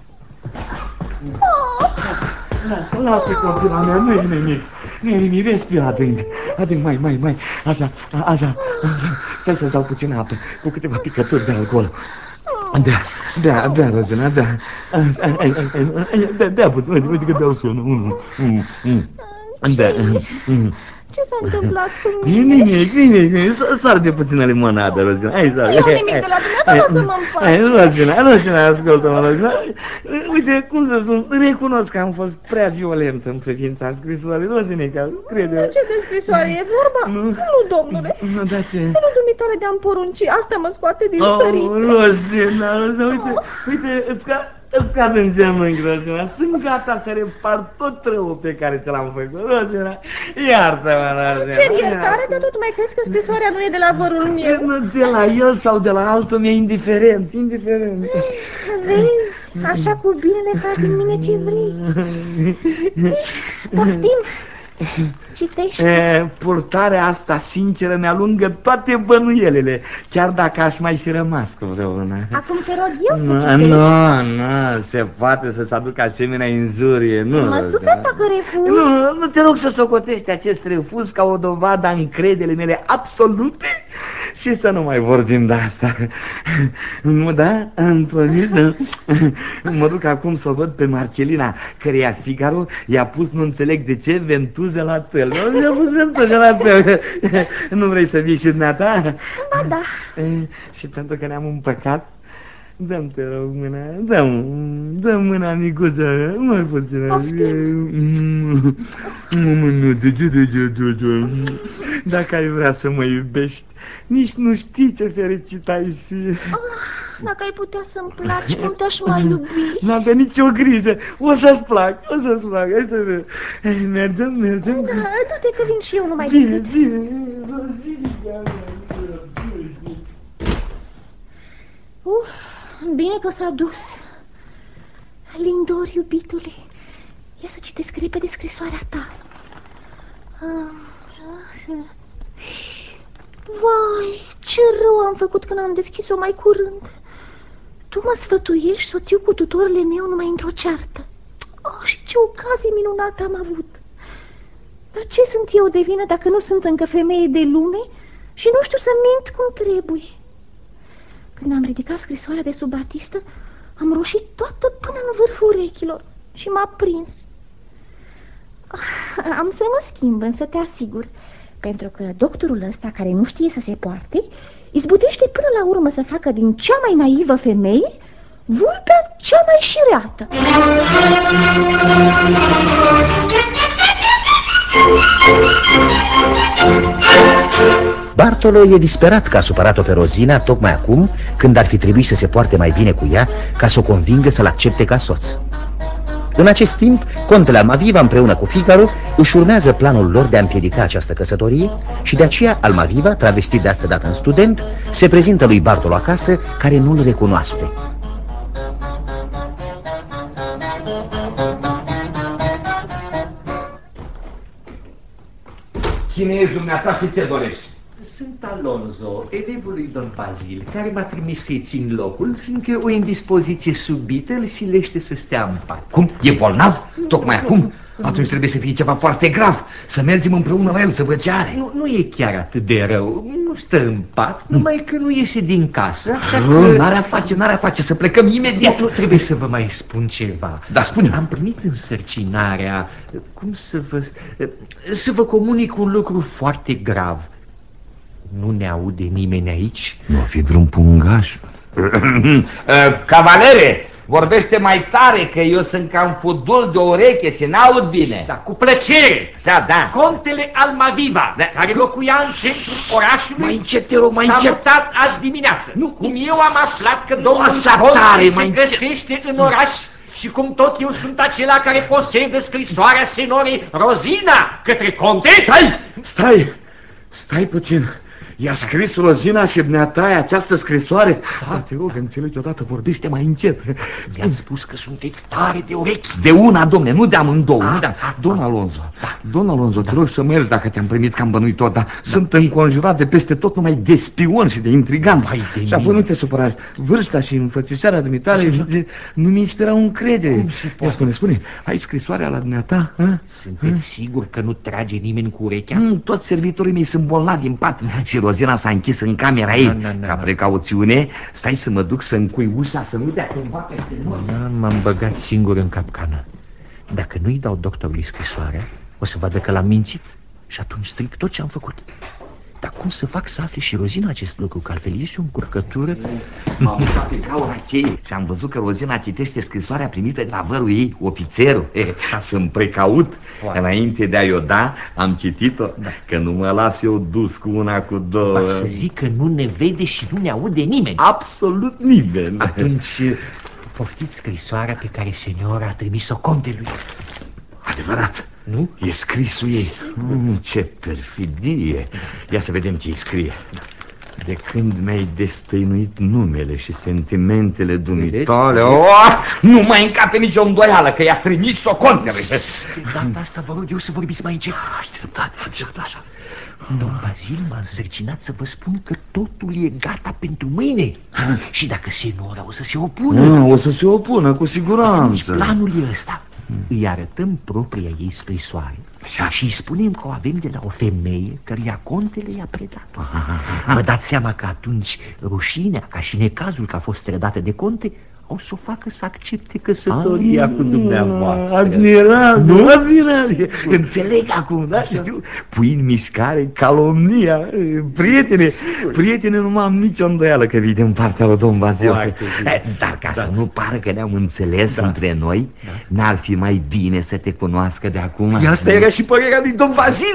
Lasă, copila mea, nu e nimic, respira adânc, mai, așa, stai să-ți dau puțină apă, cu câteva picături de alcool. Da, Rozina, da, puțin, uite că dau și eu, unul. Ce s-a întâmplat cu mine? Nimic, sarde puțină limonadă, Rozina. Eu nimic de la dumneata, lasă-mă în pace. Rozina, ascultă-mă, Rozina. Uite, cum să spun, recunosc că am fost prea violent în privința scrisoarei, Rozinica, crede-o. Ce de scrisoare e vorba? Nu, domnule. Nu, da ce? Felul dumitale de-am porunci, asta mă scoate din sărite. Rozina, uite, îți cad în gemânchi, Rozina. Sunt gata să repar tot răul pe care ți l-am făcut, Rozina. Iartă-mă, Rozina. Cer iertare, dar tu mai crezi că scrisoarea nu e de la vărul meu? De la el sau de la altul mi-e indiferent. Vezi, așa cu binele faci din mine ce vrei. Poftim. Citește. Purtarea asta sinceră mi-alungă toate bănuielile, chiar dacă aș mai fi rămas cu vreuna. Acum te rog eu să citești. Nu, se poate să-ți aduc asemenea injurie, nu. Mă supăr dacă refuz. Nu te rog să socotești acest refuz ca o dovadă a încrederii mele absolute Și să nu mai vorbim de asta. Nu, da? Am promis, da? Mă duc acum să o văd pe Marcelina, căreia Figaro i-a pus, nu înțeleg de ce, ventuze la tăl. I-a pus ventuze la tăl. Nu vrei să vii și dumneata? Ba da. Și pentru că ne-am împăcat, dă-mi, te rog, mâna, dă mâna, micuță, mai puțină. Dacă ai vrea să mă iubești, nici nu știi ce fericit ai fi. Dacă ai putea să-mi placi, cum te-aș mai iubi? N-avea nicio grijă, o să-ți plac, hai să vedem. Mergem? Da, du-te că vin și eu numai decât. Bine, Rozica. Bine că s-a dus. Lindor, iubitule, ia să citesc repede scrisoarea ta. Vai, ce rău am făcut când am deschis-o mai curând. Tu mă sfătuiești să o țiu cu tutorele meu numai într-o ceartă. Și ce ocazie minunată am avut. Dar ce sunt eu de vină dacă nu sunt încă femeie de lume și nu știu să mint cum trebuie? Când am ridicat scrisoarea de sub batistă, am roșit toată până în vârful urechilor și m-a prins. Am să mă schimb, însă te asigur, pentru că doctorul ăsta, care nu știe să se poarte, izbutește până la urmă să facă din cea mai naivă femeie vulpea cea mai șireată. Bartolo e disperat că a supărat-o pe Rozina tocmai acum, când ar fi trebuit să se poarte mai bine cu ea, ca să o convingă să-l accepte ca soț. În acest timp, contele Almaviva împreună cu Figaro își urmează planul lor de a împiedica această căsătorie și de aceea Almaviva, travestit de asta dată în student, se prezintă lui Bartolo acasă, care nu-l recunoaște. Cine ești dumneata și ce dorești? Sunt Alonso, elevul lui Don Bazil, care m-a trimis să-i țin locul, fiindcă o indispoziție subită îl silește să stea în pat. Cum? E bolnav? Tocmai acum? Atunci trebuie să fie ceva foarte grav. Să mergem împreună la el, să văd ce are. Nu e chiar atât de rău. Nu stă în pat, numai că nu iese din casă, așa că... N-are a face, să plecăm imediat. Nu, trebuie să vă mai spun ceva. Da, spune. Am primit însărcinarea, să vă comunic un lucru foarte grav. Nu ne aude nimeni aici? Nu o fi vreun pungaș? Cavalere, vorbește mai tare, că eu sunt cam fudul de ureche și n-aud bine. Da, cu plăcere. Da. Contele Almaviva, care locuia în centrul orașului, mai încet, te rog, mai s-a încet. mutat azi dimineață. Cum eu am aflat că domnul Conte se găsește în oraș și cum tot eu sunt acela care posedă scrisoarea senorei Rozina către Conte... Stai puțin. I-a scris Rozina și dumneata această scrisoare? Da, te rog, înțelegi odată, vorbește mai încet. Mi-am spus că sunteți tare de urechi. De una, domne, nu de amândouă. Don Alonso, te rog să mergi dacă te-am primit că am bănuit tot, dar sunt înconjurat de peste tot numai de spioni și de intriganți. Și apoi nu te supărați. Vârsta și înfățișarea dumitale nu mi inspirau încredere. Spune, ai scrisoarea la dumneata? Sunteți sigur că nu trage nimeni cu urechea? Toți servitorii mei sunt bolnavi în pat și Rozina s-a închis în camera ei. Ca precauțiune, stai să mă duc să încui ușa, să nu dea cumva peste noi. M-am băgat singur în capcană. Dacă nu-i dau doctorului scrisoarea, o să vadă că l-am mințit și atunci stric tot ce am făcut. Dar cum să fac să afle și Rozina acest lucru, că altfel este o încurcătură? M-am uitat pe gaura cheie și am văzut că Rozina citește scrisoarea primită de la vărul ei, ofițerul. Sunt precaut. Înainte de a-i o da, am citit-o, că nu mă las eu dus cu una, cu două. Ba să zic că nu ne vede și nu ne aude nimeni. Absolut nimeni. Atunci, poftiți scrisoarea pe care seniora a trimis-o contelui. Adevărat. Nu? E scrisul ei. Ce perfidie. Ia să vedem ce îi scrie. De când mi-ai destăinuit numele și sentimentele dumitale, nu mai încape nicio îndoială că i-a trimis-o contele. De asta vă rog eu să vorbiți mai încet. Așa. Domn Bazil m-a însărcinat să vă spun că totul e gata pentru mâine. Și dacă senora o să se opună... O să se opună, cu siguranță. Atunci planul e ăsta. Îi arătăm propria ei scrisoare Și îi spunem că o avem de la o femeie căreia contele i-a predat-o. Vă dați seama că atunci rușinea, ca și necazul că a fost trădată de conte, o să o facă să accepte căsătoria cu dumneavoastră. Admirabil, admirabil. Înțeleg acum, da? Știu, pui în mișcare calomnia. Prietene, nu am nicio îndoială că vii din partea lui domn Bazil. Dar ca să nu pară că ne-am înțeles între noi, n-ar fi mai bine să te cunoască de acum? Asta era și părerea lui domn Bazil.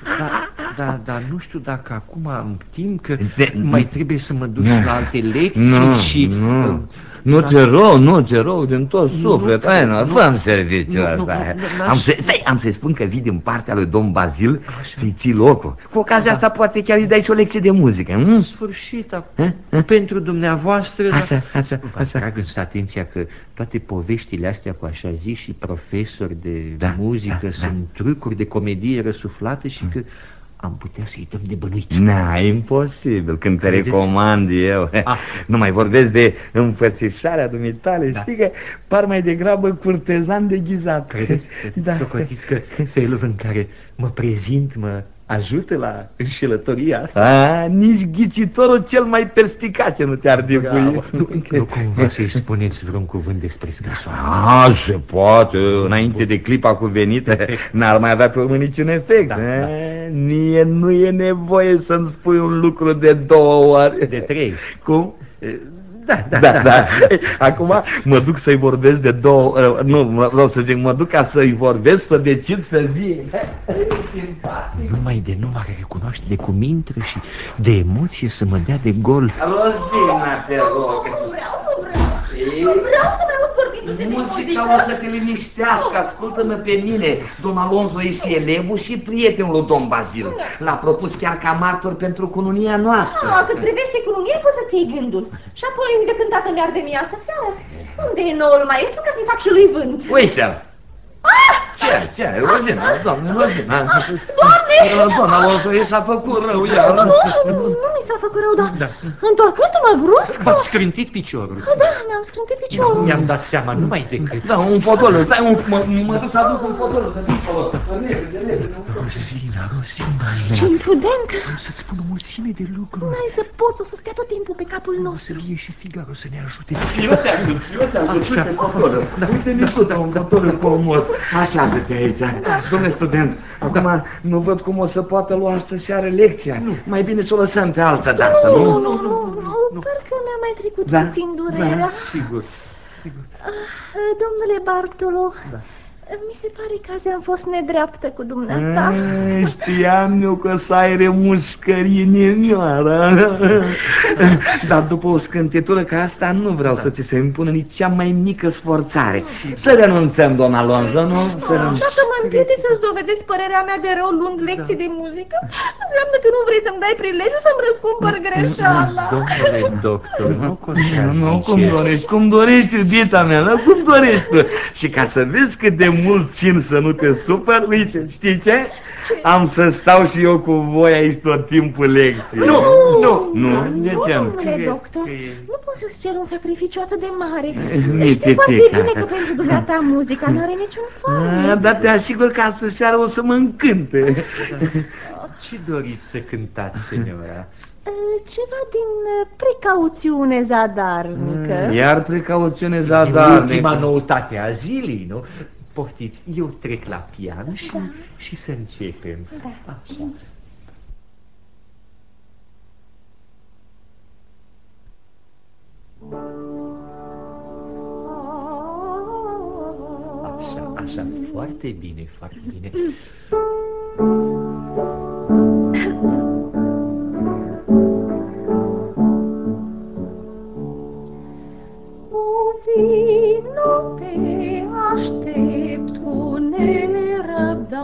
Dar nu știu dacă acum am timp, că mai trebuie să mă duc la alte lecții și... Nu te rog din tot suflet. Fă-mi serviciul ăsta. Am să-i spun că vii din partea lui domn Bazil să-i ții locul. Cu ocazia asta poate chiar îi dai și o lecție de muzică. În sfârșit, pentru dumneavoastră. Așa. Vă trag însă atenția că toate poveștile astea cu așa zi și profesori de muzică sunt trucuri de comedie răsuflată și că am putea să-i dăm de bănuit. Imposibil, când te recomand eu. Nu mai vorbesc de înfățișarea dumitale. Știi că par mai degrabă curtezan deghizat. Credeți? Socotiți că felul în care mă prezint mă ajută la înșelătoria asta? Nici ghicitorul cel mai perspicace nu te-ar debui. Nu cumva să-i spuneți vreun cuvânt despre scrisoare? Se poate. Înainte de clipa cuvenită n-ar mai avea pe urmă niciun efect. Mie nu e nevoie să-mi spui un lucru de 2 ori. De 3. Cum? Da. Acum mă duc să-i vorbesc de 2. Nu, vreau să zic, mă duc ca să-i vorbesc, să decid să vii. Numai de nu m-are recunoaște de cum intră și de emoție să mă dea de gol. Rozina, te rog. Nu vreau să mai aud vorbindu-te de muzica o să te liniștească, ascultă-mă pe mine. Domn Alonso e și elevul și prietenul lui domn Bazil. L-a propus chiar ca martor pentru cununia noastră. Cât privește cununia, poți să-ți iei gândul. Și apoi, de când tată mi-ar de mie astă seară, unde e noul maestru ca să-i fac și lui vânt? Uite-l! Ce? Rozina, doamne, Rozina. Doamne! Doamna Alonso, s-a făcut rău, iar. Nu mi s-a făcut rău, dar întorcându-mă brusc... V-ați scrântit piciorul. Da, mi-am scrântit piciorul. Mi-am dat seama numai decât. Da, un fotol, stai, mă duc să aduc un fotol, că dincolo. Rozina. Ce imprudent. Am să-ți spun o mulțime de lucruri. N-ai să poți, o să stea tot timpul pe capul nostru. O să vie și Figaro să ne ajute. Uite fotolul. Uite-mi tot un fotolul comod. Așează-te aici. Dom'le student, acum nu văd cum o să poată lua astă seară lecția. Mai bine să o lăsăm pe altă dată, nu? Nu, parcă mi-a mai trecut puțin durerea. Sigur. Domnule Bartolo, mi se pare că azi am fost nedreaptă cu dumneata. Știam eu că să ai remușcărie inimioară. Dar după o scântetură ca asta nu vreau să ți se impună nici cea mai mică sforțare. Să renunțăm, domn Alonso, nu? Dacă mă împiedi să-ți dovedesc părerea mea de rău luând lecții de muzică, înseamnă că nu vrei să-mi dai prilejul să-mi răscumpăr greșeala. Domnule doctor, nu contează. Nu, cum dorești, iubita mea, cum dorești tu. Și ca să vezi cât de mult țin să nu te supăr, uite, știi ce? Am să stau și eu cu voi aici tot timpul lecției. Nu, domnule doctor, nu pot să-ți cer un sacrificiu atât de mare. Știi foarte bine că pentru dumneata muzica n-are niciun foame. Dar te asigur că astă seară o să mă încânte. Ce doriți să cântați, seniora? Ceva din precauțiune zadarnică. Iar precauțiune zadarnică. Ultima noutate a zilei, nu? Poftiți, eu trec la pian și să începem. Așa, foarte bine, foarte bine. Vino, te aștept cu nerăbdare,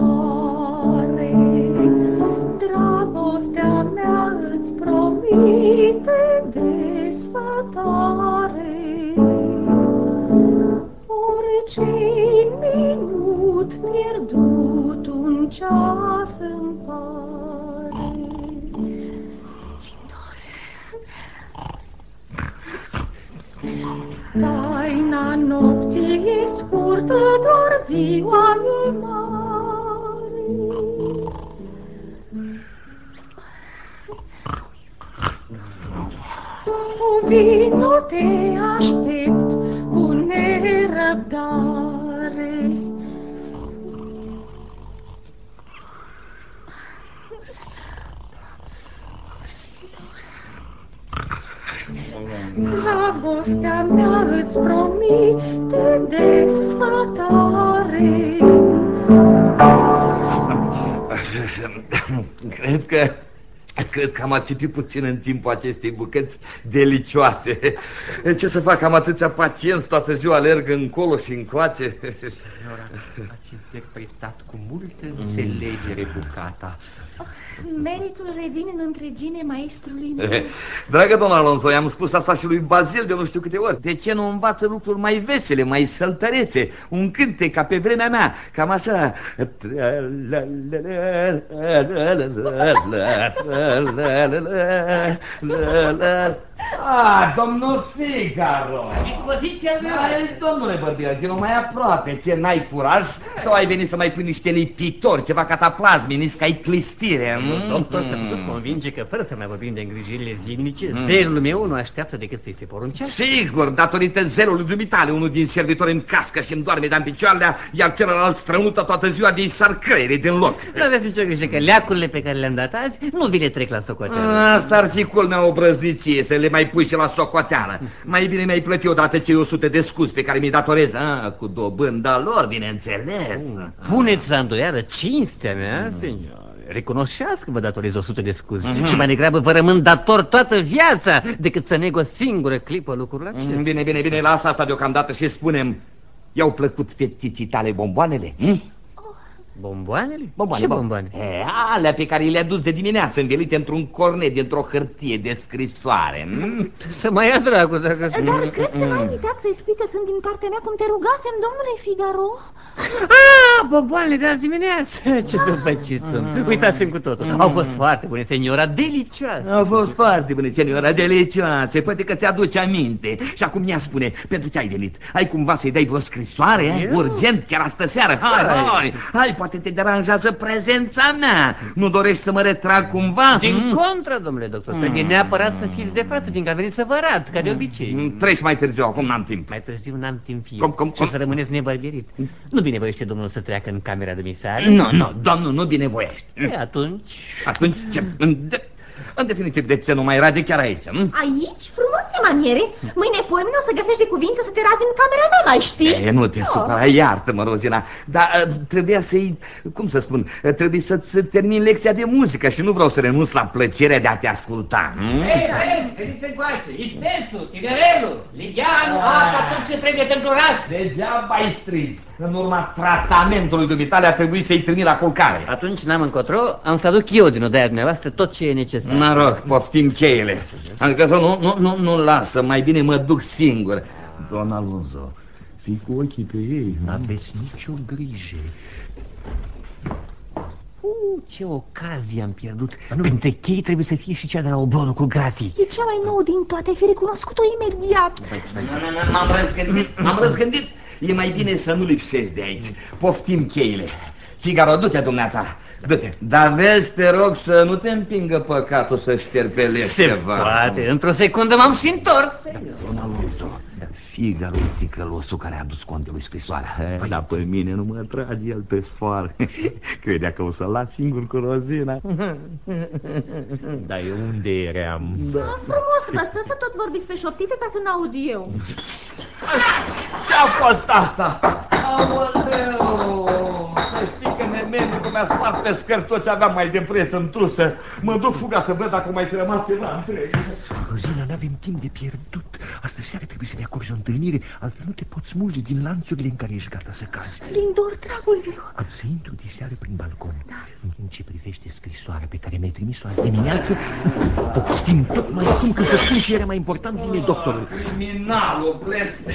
dragostea mea îți promite desfătare. Orice minut pierdut, un ceas îmi pare. Taina nopții e scurtă, doar ziua e mare. Vino, te aștept cu nerăbdare. Dragostea mea îți promite desfătare. Cred că am ațipit puțin în timpul acestei bucăți delicioase. Ce să fac, am atâția pacienți, toată ziua alerg încolo și încoace. Signora, ați interpretat cu multă înțelegere bucata. Meritul revine în întregime maestrului meu. Dragă domn Alonso, i-am spus asta și lui Bazil de nu știu câte ori. De ce nu învață lucruri mai vesele, mai săltărețe? Un cântec ca pe vremea mea, cam așa. Domnul Figaro! Dispoziția mea! Domnule Bărbiagino, mai aproape, ce n-ai curaj sau ai venit să mai pui niște lipitori, ceva cataplasme, niscă ai clistire? Doctor, să putut convinge că fără să mai vorbim de îngrijirile zilnice, zelul meu nu așteaptă decât să-i se poruncească. Sigur, datorită zelului dumitale, unul din servitori în cască și îmi doarme de-am picioarele, iar celălalt strănută toată ziua de-i sar creierii din loc. Nu aveți nicio grijă că leacurile pe care le-am dat azi nu vi le trec la socoteală. Asta ar fi culmea o brăznicie, să le mai pui și la socoteală. Mai bine mi-ai plătit odată cei 100 de scuzi pe care mi-i datorez. Cu dobânda lor, bineînțeles. Puneți la îndoială cinstea mea, senior. Recunoșeați că vă datorez 100 de scuze și mai degrabă vă rămân dator toată viața decât să neg o singură clipă lucrurile acestea. Bine, lasă asta deocamdată și spunem, i-au plăcut fetiții tale bomboanele? Bomboanele? Ce bomboane? Alea pe care le-a dus de dimineață, învelite într-un cornet, dintr-o hârtie de scrisoare. Să mai ia dracu, dacă... Dar cred că n-ai uitat să-i spui că sunt din partea mea, cum te rugasem, domnule Figaro. Bomboanele de azi dimineață! Ce sărbăciți sunt! Uitați-mi cu totul. Au fost foarte bune, seniora, delicioase. Au fost foarte bune, seniora, delicioase. Poate că ți-aduce aminte. Și acum mi-a spune, pentru ce ai venit? Ai cumva să-i dai vreo scrisoare? Urgent, chiar astă seară. Hai, poate te deranjează prezența mea. Nu dorești să mă retrag cumva? Din contră, domnule doctor, trebuie neapărat să fiți de față, fiindcă a venit să vă arăt, ca de obicei. Treci mai târziu, acum n-am timp. Mai târziu n-am timp fie. Și o să rămâneți nebărbierit. Nu binevoiește domnul să treacă în camera dumisare? Nu, domnul, nu binevoiește. Atunci ce? În definitiv, de ce nu mai rade chiar aici? Aici? Frumoase maniere. Mâine poimine o să găsești de cuvință să te razi în camera mea, mai știi? Nu te supăra, iartă-mă, Rozina. Dar trebuia să-i, cum să spun, trebuie să-ți termin lecția de muzică și nu vreau să renunț la plăcerea de a te asculta. Hei, veniți încoace, Ispețu, Tigerelul, Ligheanu, tot ce trebuie pentru ras. Degeaba-i strigi. În urma tratamentului dumitale a trebuit să-i trimit la culcare. Atunci n-am încotro, am să aduc eu din odaia dumneavoastră tot ce e necesar. Mă rog, poftim cheile. Adică nu lasă, mai bine mă duc singur. Don Alonso, fii cu ochii pe ei. N-aveți nicio grijă. Ce ocazie am pierdut. Între chei trebuie să fie și cea de la oblonul cu gratii. E cea mai nouă din toate, ai fi recunoscut-o imediat. M-am răzgândit. E mai bine să nu lipsesc de aici. Poftim cheile. Figaro, du-te, dumneata. Du-te. Dar vezi, te rog, să nu te împingă păcatul să șterpelești ceva. Se poate, într-o secundă m-am și întors. Don Alonso, Figaro e ticălosul care a adus contelui scrisoarea. Dar pe mine nu mă trage el pe sfoară. Credea că o să-l las singur cu Rozina. Dar eu unde eram? Frumos vă stă să tot vorbiți pe șoptite ca să n-aud eu. Ce-a fost asta? Aoleu! Să știi că nemenicul mi-a spart pe scări tot ce aveam mai de preț în trusă. Mă duc fuga să văd dacă mai fi rămas ceva întreg. Rozina, n-avem timp de pierdut. Astă seară trebuie să ne acorzi o întâlnire, altfel nu te poți smulge din lanțurile în care ești gata să cazi. Lindor, dragul meu. Am să intru de seară prin balcon. În ce privește scrisoarea pe care mi-ai trimis-o azi dimineață, știm tot mai acum că să spun ce era mai important din doctorul. Criminalul,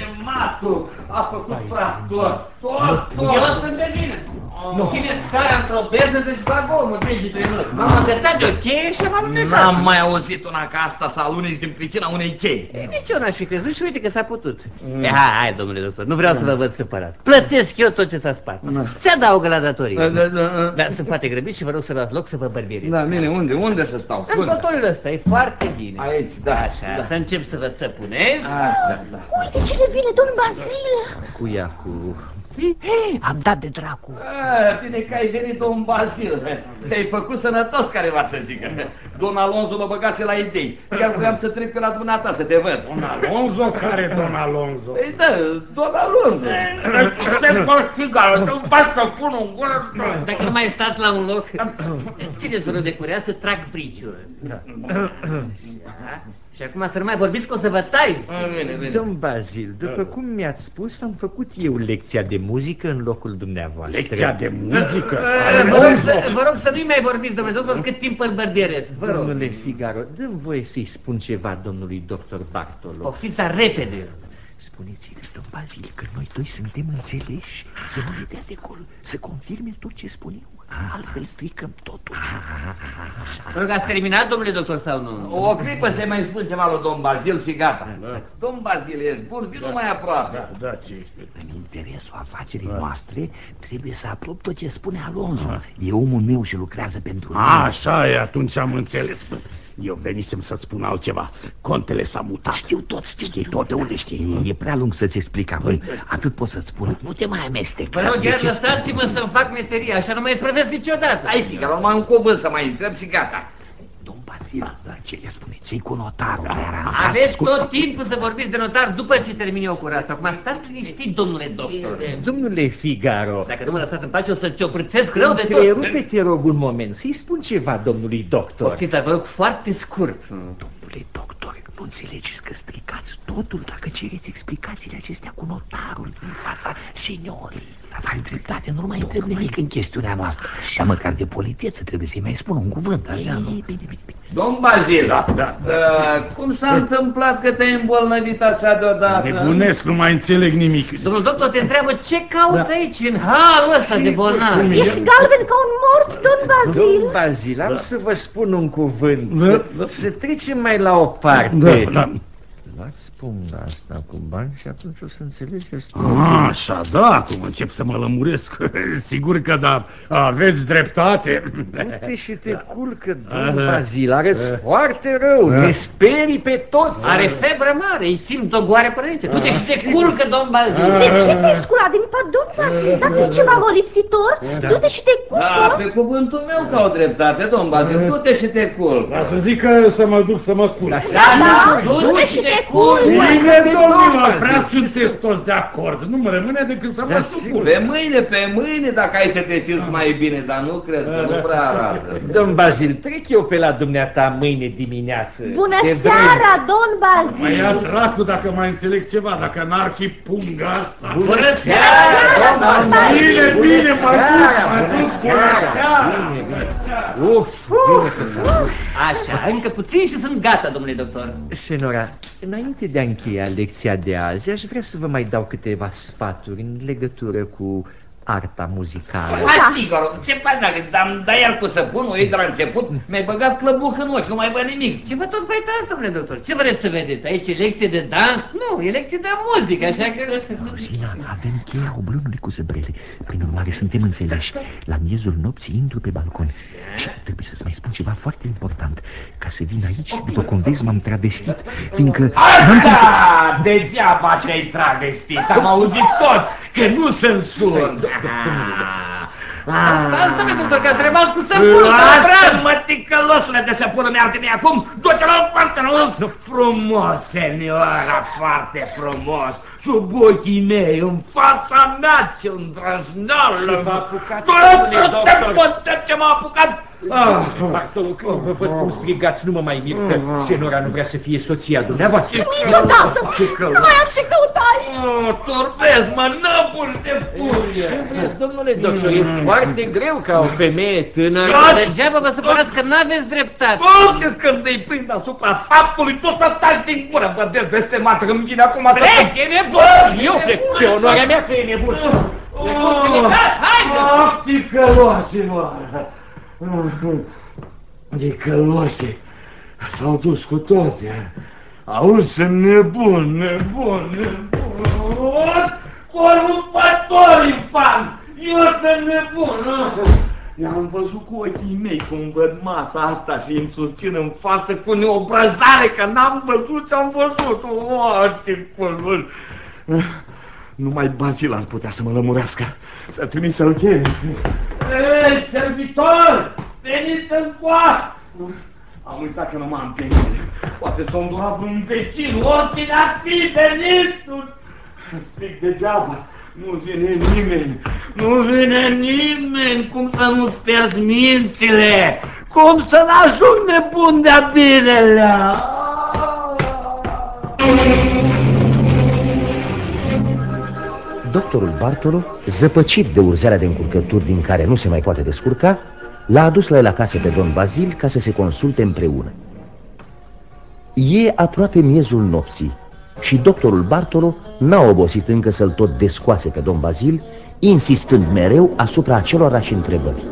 blestematul, a făcut praf tot. Eu sunt de vină. Țineți scara într-o într-o pernă, deci bagomul, m-am agățat de o cheie și am alunecat. N-am mai auzit una ca asta să aluneci din pricina unei chei. Nici eu n-aș fi crezut și uite că s-a putut. Hai, domnule doctor, nu vreau să vă văd supărat. Plătesc eu tot ce s-a spart. Se adaugă la datorie. Dar sunt foarte grăbit și vă rog să luați loc să vă bărbieriți. Da, bine, unde să stau? În fotoliul ăsta, e foarte bine. Aici, da. Așa, să încep să vă săpunez. Uite ce le vine, domn Bazil. Cu Iacu. Am dat de dracu. Bine că ai venit, domn Bazil. Te-ai făcut sănătos, careva să zică. Don Alonso mă băgase la idei. Chiar voiam să trec pe la dumneata să te văd. Don Alonso? Care Don Alonso? Ei da, Don Alonso. Se pot țigară, nu fac să pun un gură. Dacă nu mai stați la un loc, țineți vă de curea să trag briciul. Și acum să nu mai vorbiți că o să vă tai. Bine. Domn Bazil, după cum mi-ați spus, am făcut eu lecția de muzică în locul dumneavoastră. Lecția de muzică? Vă rog să nu-i mai vorbiți, domnule doctor, cât timp îl bărbieresc. Domnule Figaro, dă-mi voie să-i spun ceva domnului doctor Bartolo. Poftiți repede. Spuneți-le, domn Bazil, că noi doi suntem înțeleși, să nu le dea de gol, să confirme tot ce spun eu. Altfel stricăm totul. Vă rog, ați terminat, domnule doctor, sau nu? O clipă să mai spun ceva lui domn Bazil și gata. Domn Bazil, ești bun, vină mai aproape. Da, ce? În interesul afacerii noastre trebuie să aprob tot ce spune Alonso. E omul meu și lucrează pentru mine. Așa e, atunci am înțeles. Eu venisem să-ți spun altceva. Contele s-a mutat. Știu tot, știi tot. De unde știi? E prea lung să-ți explic acum. Atât pot să-ți spun. Nu te mai amesteca. Vă rog, iar lăsați-mă să-mi fac meseria. Așa nu mai sprăvesc niciodată. Hai, fica, mai un cuvânt să mai întreb și gata. Domn Bazil, ce le spune? Ce-i cu notarul? Aveți tot timpul să vorbiți de notar după ce termin eu curasa. Acum stați liniștit, domnule doctor. Domnule Figaro, dacă nu mă lăsați în pace, o să ciopărțesc rău de tot. Întrerupe, te rog un moment, să-i spun ceva domnului doctor. Poftiți, dar vă rog foarte scurt. Domnule doctor, nu înțelegeți că stricați totul dacă cereți explicațiile acestea cu notarul în fața seniorii. Ai dreptate, nu mai întreb nimic în chestiunea noastră. Dar măcar de politeță trebuie să-i mai spun un cuvânt, așa, nu? Bine. Domn Bazil, cum s-a întâmplat că te-ai îmbolnăvit așa deodată? Nebunesc, nu mai înțeleg nimic. Domnul doctor te întreabă ce cauți aici, în halul ăsta de bolnav. Ești galben ca un mort, domn Bazil. Domn Bazil, am să vă spun un cuvânt. Să trecem mai la o parte. Luați punga asta cu bani și atunci o să înțelegeți. Așa, da, acum încep să mă lămuresc. Sigur că da, aveți dreptate. Du-te și te culcă, domn Bazil, arăți foarte rău, ne sperii pe toți. Are febră mare, îi simt dogoare până aici. Du-te și te culcă, domn Bazil. De ce te-ai sculat din pat, domn Bazil? Dacă e ceva molipsitor, du-te și te culcă. Da, pe cuvântul meu că au dreptate, domn Bazil, du-te și te culcă. Da, să zic că să mă duc să mă culc. Da, du-te și te culcă. Bine, domnilor, prea sunteți toți de acord. Nu mă rămâne decât să mă supun. Pe mâine, dacă ai să te simți mai bine, dar nu cred că nu prea arată. Domn Bazil, trec eu pe la dumneata mâine dimineață. Bună seara, domn Bazil. Mai ia dracu dacă mai înțeleg ceva, dacă n-ar fi punga asta. Bună seara, domn Bazil. Bine, mă duc. Așa, încă puțin și sunt gata, domnule doctor. Senora, înainte de a încheia lecția de azi, aș vrea să vă mai dau câteva sfaturi în legătură cu arta muzicală. Sigur, ce faci dacă am dat iar cu săpunul ei de la început, mi-ai băgat clăbuc în ochi, nu mai văd nimic. Ce vă tot uitați, domnule doctor? Ce vreți să vedeți? Aici e lecție de dans? Nu, e lecție de muzică, așa că... Rosina, avem cheia oblânului cu zăbrele. Prin urmare, suntem înțeleși. La miezul nopții intru pe balcon. Și trebuie să-ți mai spun ceva foarte important. Ca să vin aici, după cum vezi, m-am travestit, fiindcă... Așa! Degeaba ce-ai travestit, am auzit tot, că nu sunt surd. Stați, domnule doctor, că ați rămas cu săpunul. Lasă-mă, ticălosule de săpună, mi-ar acum, du-te la o parte, frumos, seniora, foarte frumos, sub ochii mei, în fața mea, ce îndrăzneală. Ce v-a apucat, domnule doctor? Ce m-a apucat? Bartolo, când vă văd cum strigați, nu mă mai mir că senora nu vrea să fie soția dumneavoastră. Niciodată! Nu mai am ce căuta aici! Turbez, mă, năburi de furie! Ce vreți, domnule doctor, e foarte greu ca o femeie tânără. Degeaba vă supărați că n-aveți dreptate. Ce când îi prind asupra faptului, tu să taci din gură, bădel, peste mată, că îmi vine acum... Plec, e nebun! Eu plec, pe onoarea mea că e nebun. Ticăloase, mă! Ticăloase! S-au dus cu toți. Auzi, sunt nebun! Corupător infam! Eu sunt nebun! I-am văzut cu ochii mei cum văd masa asta și îmi susțin în față cu neobrăzare că n-am văzut ce-am văzut. Ticălos! Numai Bazil ar putea să mă lămurească. Să trimis să-l chem. Ei, servitor! Veniți încoa! Am uitat că nu m-am venit. Poate s-o îndura vreun vecin, oricine ar fi venit! Stric degeaba. Nu vine nimeni. Nu vine nimeni. Cum să nu-ți pierzi mințile? Cum să n-ajung nebun de-a binelea? Doctorul Bartolo, zăpăcit de urzarea de încurcături din care nu se mai poate descurca, l-a adus la el acasă pe domn Bazil ca să se consulte împreună. E aproape miezul nopții și doctorul Bartolo n-a obosit încă să-l tot descoase pe domn Bazil, insistând mereu asupra acelorași întrebări.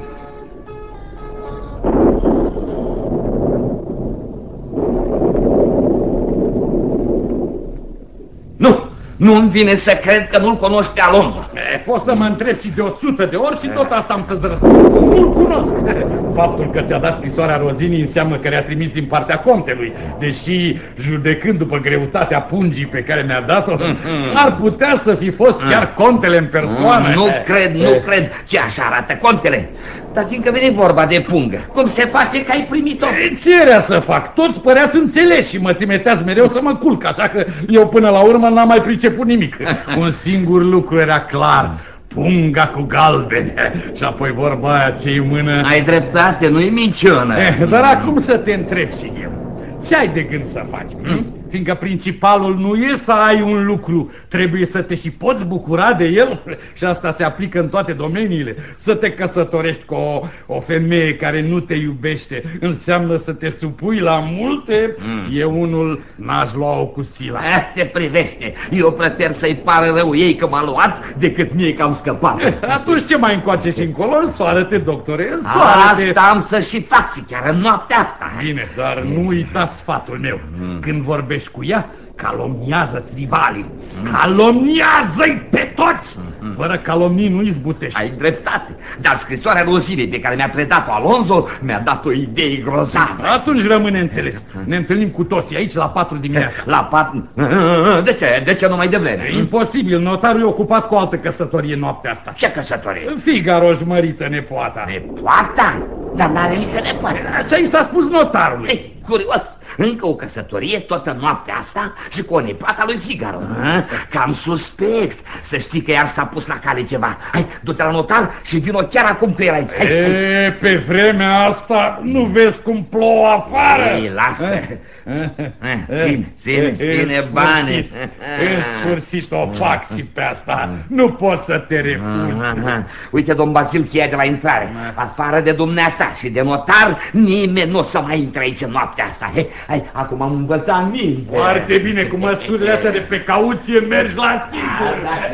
Nu-mi vine să cred că nu-l cunoști pe Alonso. Poți să mă întrebi și de 100 de ori și tot asta am să-ți răspund. Nu-l cunosc. Faptul că ți-a dat scrisoarea Rozinii înseamnă că le-a trimis din partea contelui, deși, judecând după greutatea pungii pe care mi-a dat-o, s-ar putea să fi fost chiar contele în persoană. Nu cred. Ce așa arată contele? Dar fiindcă vine vorba de pungă, cum se face că ai primit-o? Ce era să fac? Toți păreați înțeleși și mă trimeteați mereu să mă culc, așa că eu până la urmă n-am mai priceput nimic. Un singur lucru era clar: punga cu galbeni. Și apoi vorba aia ce-i mână. Ai dreptate, nu-i minciună. Dar acum să te întreb și eu, ce ai de gând să faci? Fiindcă principalul nu e să ai un lucru, trebuie să te și poți bucura de el. Și asta se aplică în toate domeniile. Să te căsătorești cu o femeie care nu te iubește înseamnă să te supui la multe. Eu unul n-aș lua-o cu sila. Te privește. Eu prefer să-i pară rău ei că m-a luat decât mie că am scăpat. Atunci ce mai încoace și încolo? Însoară-te, doctore, însoară-te. Asta am să și fac și chiar în noaptea asta. Bine, dar nu uita sfatul meu. Când vorbești cu ea, calomniază-ți rivalii. Calomniază-i pe toți. Fără calomnii nu izbutești. Ai dreptate. Dar scrisoarea Rozinei pe care mi-a predat-o Alonso mi-a dat o idee grozavă. Atunci rămâne înțeles. Ne întâlnim cu toții aici la 4 dimineața. La 4? De ce? De ce nu mai devreme? Imposibil. Notarul e ocupat cu o altă căsătorie noaptea asta. Ce căsătorie? Figaro își mărită nepoata. Nepoata? Dar n-are nicio nepoată. Așa i s-a spus notarului. Ei, curios. Încă o căsătorie toată noaptea asta și cu o nepoată lui Figaro. Cam suspect. Să știi că iar s-a pus la cale ceva. Hai, du-te la notar și vino chiar acum cu el aici. Pe vremea asta nu vezi cum plouă afară? Ei, lasă. Ține bani. În sfârșit o fac și pe asta. Nu poți să te refuzi. Uite, domn Bazil, cheia de la intrare. Afară de dumneata și de notar, nimeni nu o să mai intre aici în noaptea asta. Hai, acum am învățat minte. Foarte bine, cu măsurile astea de pe cauție mergi la sigur.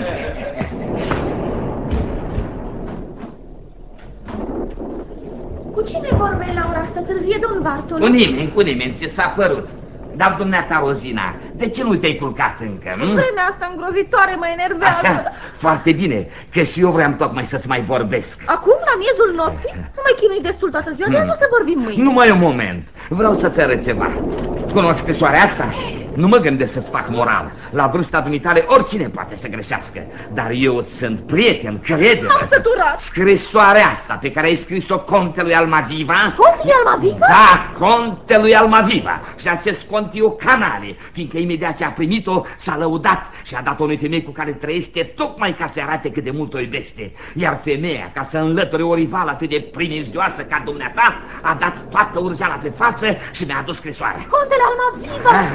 Cu cine vorbeai la ora asta târzie, domn Bartolo? Cu nimeni, ți s-a părut. Dar dumneata, Rozina, de ce nu te-ai culcat încă? Vremea asta îngrozitoare mă enervează. Așa, foarte bine, că și eu vreau tocmai să-ți mai vorbesc. Acum, la miezul nopții? Nu mai chinui destul toată ziua, de azi să vorbim mâine. Numai un moment, vreau să-ți arăt ceva. Cunoști scrisoarea asta? Nu mă gândesc să-ți fac moral. La vârsta dumitale oricine poate să greșească. Dar eu îți sunt prieten, crede-mă. M-am săturat. Scrisoarea asta pe care ai scris-o contelui Almaviva. Contelui Almaviva? Da, contelui Almaviva. Și acest cont e o canale, fiindcă imediat ce a primit-o s-a lăudat și a dat-o unei femei cu care trăiește tocmai ca să arate cât de mult o iubește. Iar femeia, ca să înlăture o rivală atât de primejdioasă ca dumneata, a dat toată urzeala pe față și mi-a adus scrisoarea. Contele Almaviva? Înțeleg.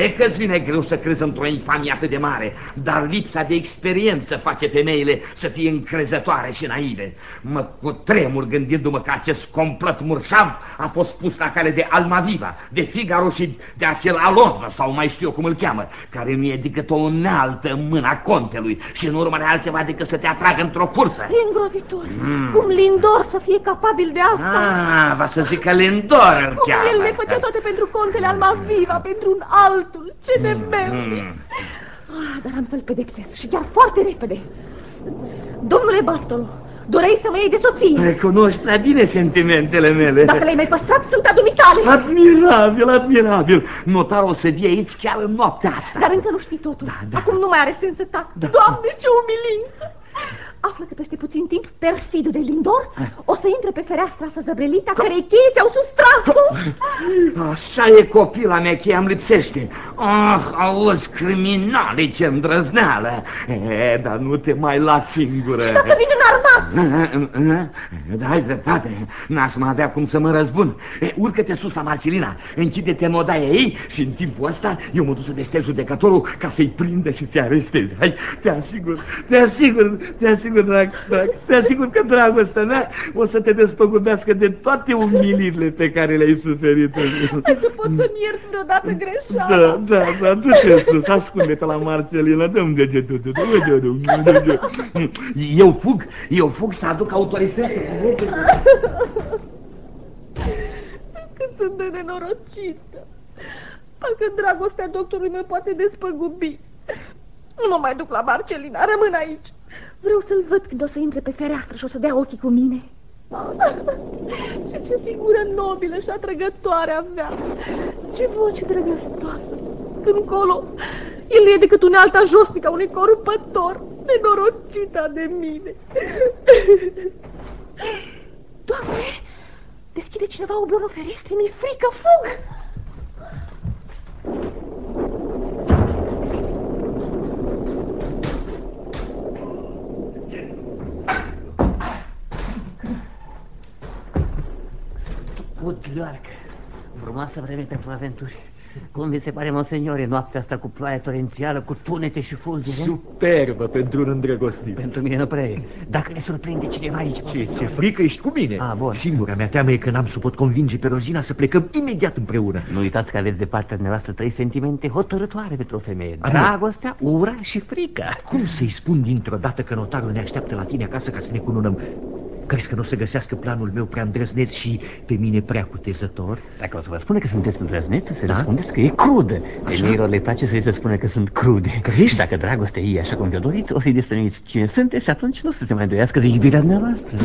înțeleg că îți vine greu să crezi într-o infamie atât de mare, dar lipsa de experiență face femeile să fie încrezătoare și naive. Mă cutremur gândindu-mă că acest complot murșav a fost pus la cale de Almaviva, de Figaro și de acel Alonso, sau mai știu eu cum îl cheamă, care nu e decât o unealtă în mâna contelui și nu urmărea altceva decât să te atragă într-o cursă. E îngrozitor. Cum Lindor să fie capabil de asta? Va să zic că Lindor îl Cum cheamă. el le făcea toate pentru contele Almaviva, pentru un altul. Ce nemernic. Dar am să-l pedepsesc și chiar foarte repede. Domnule Bartolo, doreai să mă iei de soție. Recunoști prea bine sentimentele mele. Dacă le-ai mai păstrat, sunt a dumitale. Admirabil, admirabil. Notarul o să vie aici chiar în noaptea asta. Dar încă nu știi totul. Acum nu mai are sens să tac. Doamne, ce umilință! Află că peste puțin timp perfidul de Lindor o să intre pe fereastra asta zăbrelită, a cărei cheie ți-au sustras-o. Așa e, copila mea, cheia îmi lipsește. Auzi, criminale, ce îndrăzneală. Dar nu te mai las singură. Și dacă vin înarmați? Da, ai dreptate. N-aș mai avea cum să mă răzbun. Urcă-te sus la Marcelina, închide-te în odaia ei și în timpul ăsta eu mă duc să deștez judecătorul ca să-i prindă și să-i aresteze. Hai, te asigur că dragostea mea o să te despăgubească de toate umilirile pe care le-ai suferit. Hai să pot să-mi iert vreodată greșeala. Da, du-te sus, ascunde-te la Marcelina, dă-mi degetul. Eu fug să aduc autoritățile. Cât sunt de nenorocită. Parcă dragostea doctorului mă poate despăgubi. Nu mă mai duc la Marcelina, rămân aici. Vreau să-l văd când o să intre pe fereastră și o să dea ochii cu mine. Și ce figură nobilă și atrăgătoare avea. Ce voce drăgăstoasă. Când colo, el nu e decât unealta josnică a unui corupător. Nenorocita de mine. Doamne, deschide cineva oblonul ferestrei, mi-e frică, fug! Udleoarcă, frumoasă vreme pentru aventuri. Cum vi se pare, monseignore, noaptea asta cu ploaie torențială, cu tunete și fulgere? Superbă pentru un îndrăgostit. Pentru mine nu prea e. Dacă ne surprinde cineva aici... Ce frică ești cu mine. Bun. Singura mea teamă e că n-am să pot convinge pe Rosina să plecăm imediat împreună. Nu uitați că aveți de partea dumneavoastră 3 sentimente hotărătoare pentru o femeie. Dragostea, ura și frica. Cum să-i spun dintr-o dată că notarul ne așteaptă la tine acasă ca să ne cununăm? Crezi că nu o să găsească planul meu prea îndrăzneț și pe mine prea cutezător? Dacă o să vă spune că sunteți îndrăzneți, să răspundeți că e crudă. Femeilor le place să-i se spune că sunt crude. Crezi? Dacă dragostea e așa cum vi-o doriți, o să-i destănuiți cine sunteți și atunci nu o să se mai îndoiască de iubirea dumneavoastră.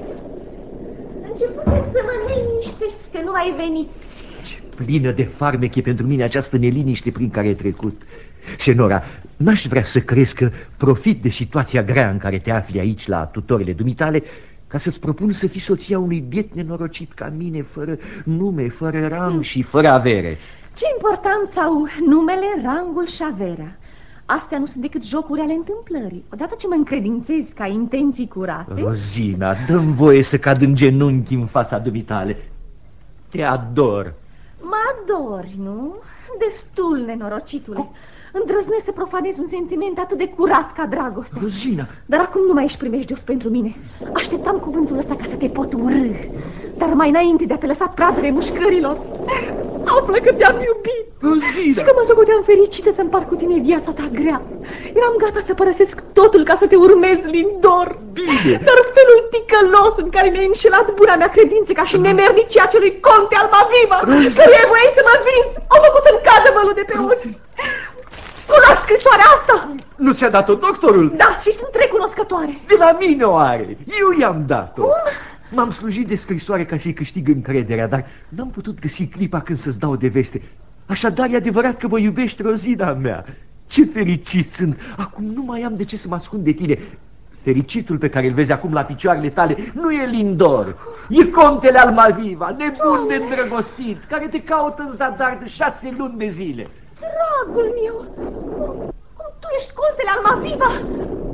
Începusem să mă neliniștesc că nu mai veniți. Ce plină de farmec e pentru mine această neliniște prin care ai trecut. Senora, n-aș vrea să crezi că profit de situația grea în care te afli aici la tutorile dumitale ca să-ți propun să fii soția unui biet nenorocit ca mine, fără nume, fără rang și fără avere. Ce importanță au numele, rangul și averea? Astea nu sunt decât jocuri ale întâmplării. Odată ce mă încredințezi ca intenții curate... Rosina, dă-mi voie să cad în genunchi în fața dumitale. Te ador. Mă adori, nu? Destul, nenorocitule. Îndrăznesc să profanez un sentiment atât de curat ca dragostea. Rosina! Dar acum nu mai ești primejdios pentru mine. Așteptam cuvântul ăsta ca să te pot urâ. Dar mai înainte de a te lăsa pradele mușcărilor, află că te-am iubit. Rosina! Și că mă socoteam fericită să împart cu tine viața ta grea. Eram gata să părăsesc totul ca să te urmez, Lindor. Bine! Dar felul ticălos în care mi-ai înșelat buna mea credință ca și nemernicia acelui conte Almaviva, căruia voiai să mă vinzi, au făcut să-mi cadă vălul de pe ochi. Cunoști scrisoarea asta? Nu ți-a dat-o doctorul? Da, și sunt recunoscătoare. De la mine o are. Eu i-am dat-o. Cum? M-am slujit de scrisoare ca să-i câștig încrederea, dar n-am putut găsi clipa când să-ți dau de veste. Așadar e adevărat că mă iubești, Rosina mea. Ce fericit sunt. Acum nu mai am de ce să mă ascund de tine. Fericitul pe care îl vezi acum la picioarele tale nu e Lindor. E contele Almaviva, nebun de îndrăgostit, care te caută în zadar de 6 luni de zile. Dragul meu, cum tu ești contele Almaviva?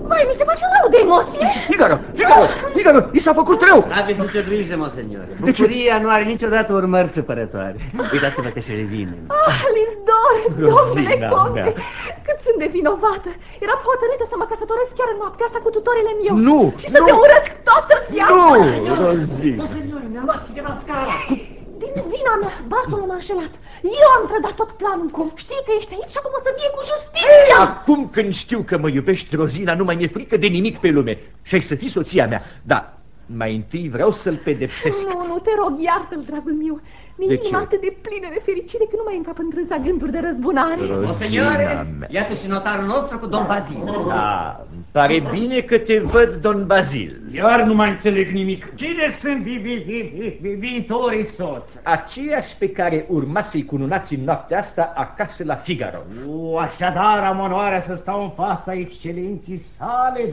Vai, mi se face rău de emoție. Figaro, i s-a făcut rău. Aveți nicio grijă, monsenior. Bucuria nu are niciodată urmări supărătoare. Uitați-vă că și revine. Lindor, domnule conte, mea. cât sunt de vinovată. Eram hotărâtă să mă căsătoresc chiar în noaptea asta cu tutorele meu. Nu, Și să te urăsc toată viața. Nu, Rosina. Monsenior, mi-a luat cineva scara. Din vina mea, Bartolo m-a înșelat. Eu am trădat tot planul. Știi că ești aici și acum o să fie cu justiția. Acum când știu că mă iubești, Rosina, nu mai mi-e frică de nimic pe lume. Și ai să fii soția mea. Da, mai întâi vreau să-l pedepsesc. Nu, te rog, iartă-l, dragul meu. Mi-e inima atât de plină de fericire că nu mai încap întrânsa gânduri de răzbunare. Monseniore, iată și notarul nostru cu domn Bazil. Da, pare bine că te văd, don Bazil. Iar nu mai înțeleg nimic. Cine sunt viitorii soți? Aceiași pe care urma să-i cununați în noaptea asta acasă la Figaro. Așadar am onoarea să stau în fața excelenții sale,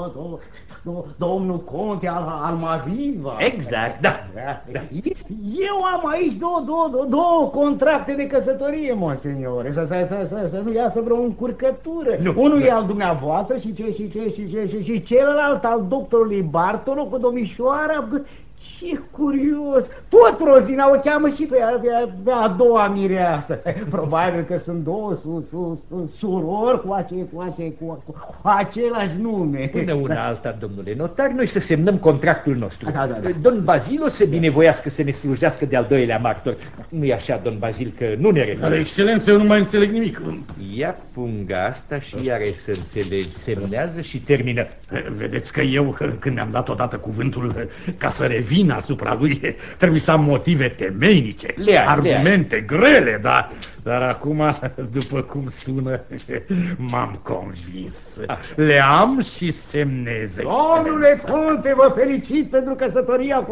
domnul conte Almaviva. Exact, da. Eu am aici două contracte de căsătorie, monseniore, să nu iasă vreo încurcătură. Unul e al dumneavoastră și celălalt al doctorului Bartolo cu domnișoara. Ce curios! Tot Rosina o cheamă și pe a doua mireasă. Probabil că sunt două surori cu același nume. Până una alta, domnule notar, noi să semnăm contractul nostru. Da. Don Bazil o să binevoiască să ne slujească de-al doilea martor. Nu-i așa, don Bazil, că nu ne recunoaște? Excelență, eu nu mai înțeleg nimic. Ia punga asta și iar să înțelegi, semnează și termină. Vedeți că eu, când mi-am dat odată cuvântul ca să revin asupra lui, trebuie să am motive temeinice, argumente grele, dar acum, după cum sună, m-am convins. Le am și semnez. Domnule conte, vă felicit pentru căsătoria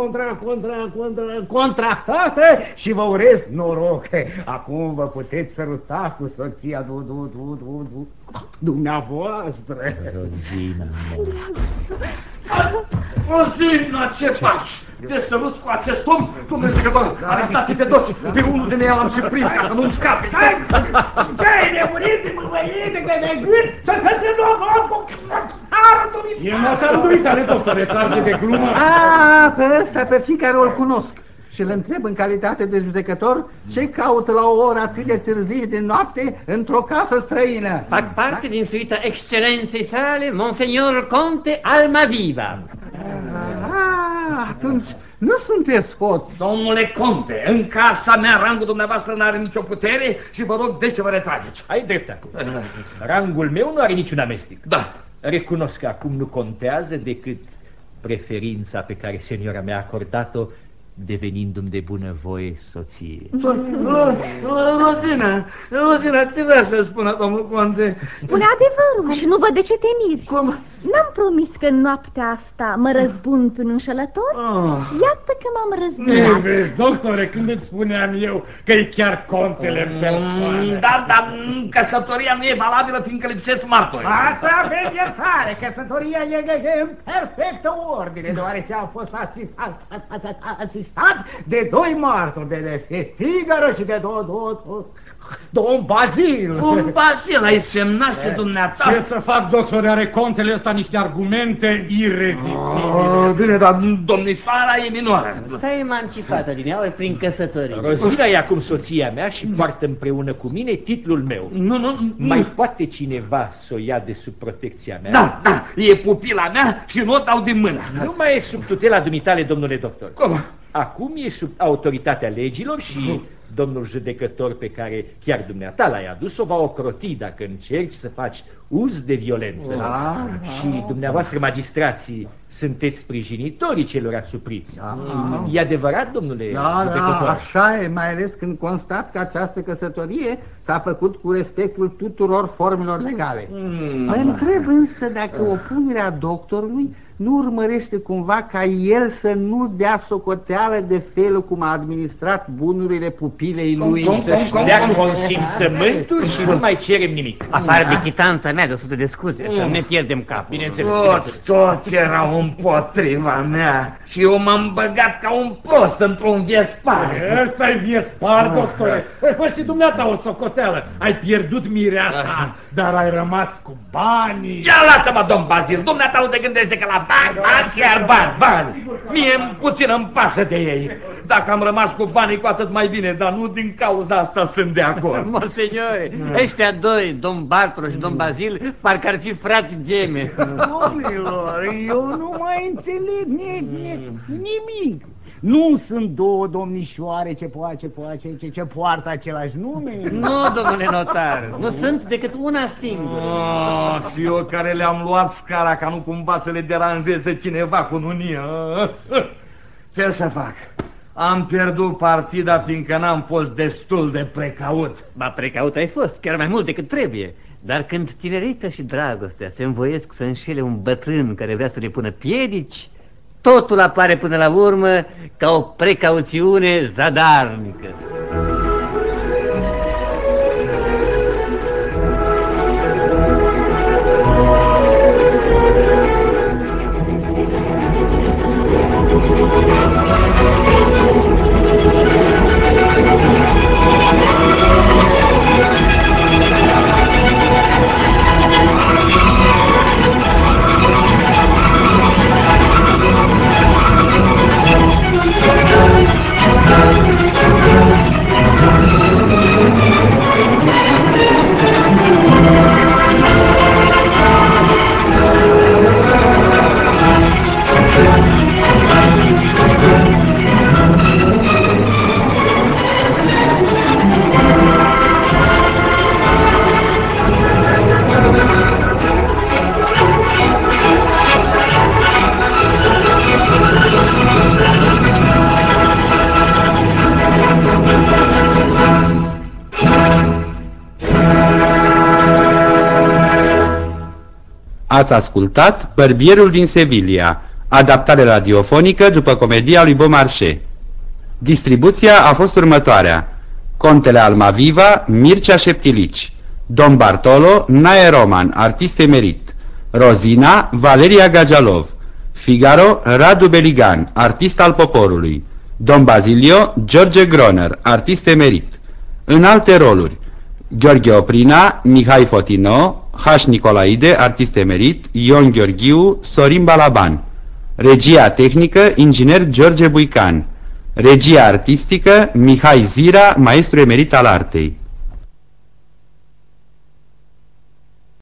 contractată și vă urez noroc. Acum vă puteți săruta cu soția dumneavoastră. Rosina. Rosina, ce faci? Te săruți cu acest om? Domnule secretar, arestați-i pe toți. Pe unul din ei l-am și prins ca să nu-mi scape. Ce-ai nebunit, mămăiete, că de gând să te E notarul dumitare, doctore, ți-arde de glumă? Pe ăsta, pe Figaro îl cunosc. Și îl întreb în calitate de judecător ce caută la o oră atât de târzie de noapte într-o casă străină. Fac parte din suita excelenței sale, Monseigneur Conte Almaviva. Atunci nu sunteți hoți. Domnule conte, în casa mea rangul dumneavoastră n-are nicio putere și vă rog de ce vă retrageți. Ai dreptate. Rangul meu nu are niciun amestec. Da. Recunosc că acum nu contează decât preferința pe care seniora mea a acordat-o, devenindu-mi de bunăvoie soție. Rosina, ce vrea să spună domnul conte? Spune adevărul și nu văd de ce te miri. Cum? N-am promis că în noaptea asta mă răzbun pe un înșelător? Iată că m-am răzbunat. Vezi, doctore, când îți spuneam eu că e chiar contele în persoană. Dar căsătoria nu e valabilă fiindcă lipsesc martori. Asta avem iertare, căsătoria e în perfectă ordine, deoarece am fost asistat de doi martori, de Figaro și de domn Bazil. Domn Bazil, ai semnat și dumneata. Ce să fac, doctore, are contele ăsta niște argumente irezistibile. Bine, dar domnișoara e minoră. S-a emancipată din ea prin căsătorie. Rosina e acum soția mea și poartă împreună cu mine titlul meu. Nu. Mai poate cineva să o ia de sub protecția mea? Da, e pupila mea și nu o dau din mână. Nu mai e sub tutela dumitale, domnule doctor. Cum? Acum e sub autoritatea legilor și domnul judecător pe care chiar dumneata l-ai adus o va ocroti dacă încerci să faci uz de violență. Și dumneavoastră, magistrații, sunteți sprijinitorii celor asupriți. E adevărat, domnule judecător? Da, așa e, mai ales când constat că această căsătorie s-a făcut cu respectul tuturor formelor legale. Mă întreb însă dacă opunerea doctorului nu urmărește cumva ca el să nu dea socoteală de felul cum a administrat bunurile pupilei lui. Să-și dea consimțământul și nu mai cerem nimic. Afară de chitanța mea de 100 de scuze, să ne pierdem cap, bineînțeles. Toți erau împotriva mea și eu m-am băgat ca un prost într-un Vespar. Ăsta-i Vespar, doctore. Fă și dumneata o socoteală. Ai pierdut mireasa, dar ai rămas cu banii. Ia lasă-mă, domn Bazil, dumneata nu te gândești decât la bani și iar bani. Mie puțin îmi pasă de ei. Dacă am rămas cu banii, cu atât mai bine, dar nu din cauza asta sunt de acord. Monseigneur, ăștia doi, domn Bartolo și domn Bazil, parcă ar fi frați geme. Domnilor, eu nu mai înțeleg nimic. Nu sunt două domnișoare ce poartă același nume? Nu, domnule notar, nu sunt decât una singură. Și eu care le-am luat scara ca nu cumva să le deranjeze cineva cu nunia. Ce să fac? Am pierdut partida fiindcă n-am fost destul de precaut. Ba, precaut ai fost, chiar mai mult decât trebuie. Dar când tinerețea și dragostea se învoiesc să înșele un bătrân care vrea să le pună piedici, totul apare până la urmă ca o precauțiune zadarnică. Ați ascultat Bărbierul din Sevilla, adaptare radiofonică după comedia lui Beaumarchais. Distribuția a fost următoarea: Contele Almaviva, Mircea Șeptilici; Don Bartolo, Nae Roman, artist emerit; Rozina, Valeria Gagialov; Figaro, Radu Beligan, artist al poporului; Don Basilio, George Groner, artist emerit. În alte roluri: Gheorghe Oprina, Mihai Fotino, H. Nicolaide, artist emerit, Ion Gheorghiu, Sorin Balaban. Regia tehnică, inginer George Buican. Regia artistică, Mihai Zira, maestru emerit al artei.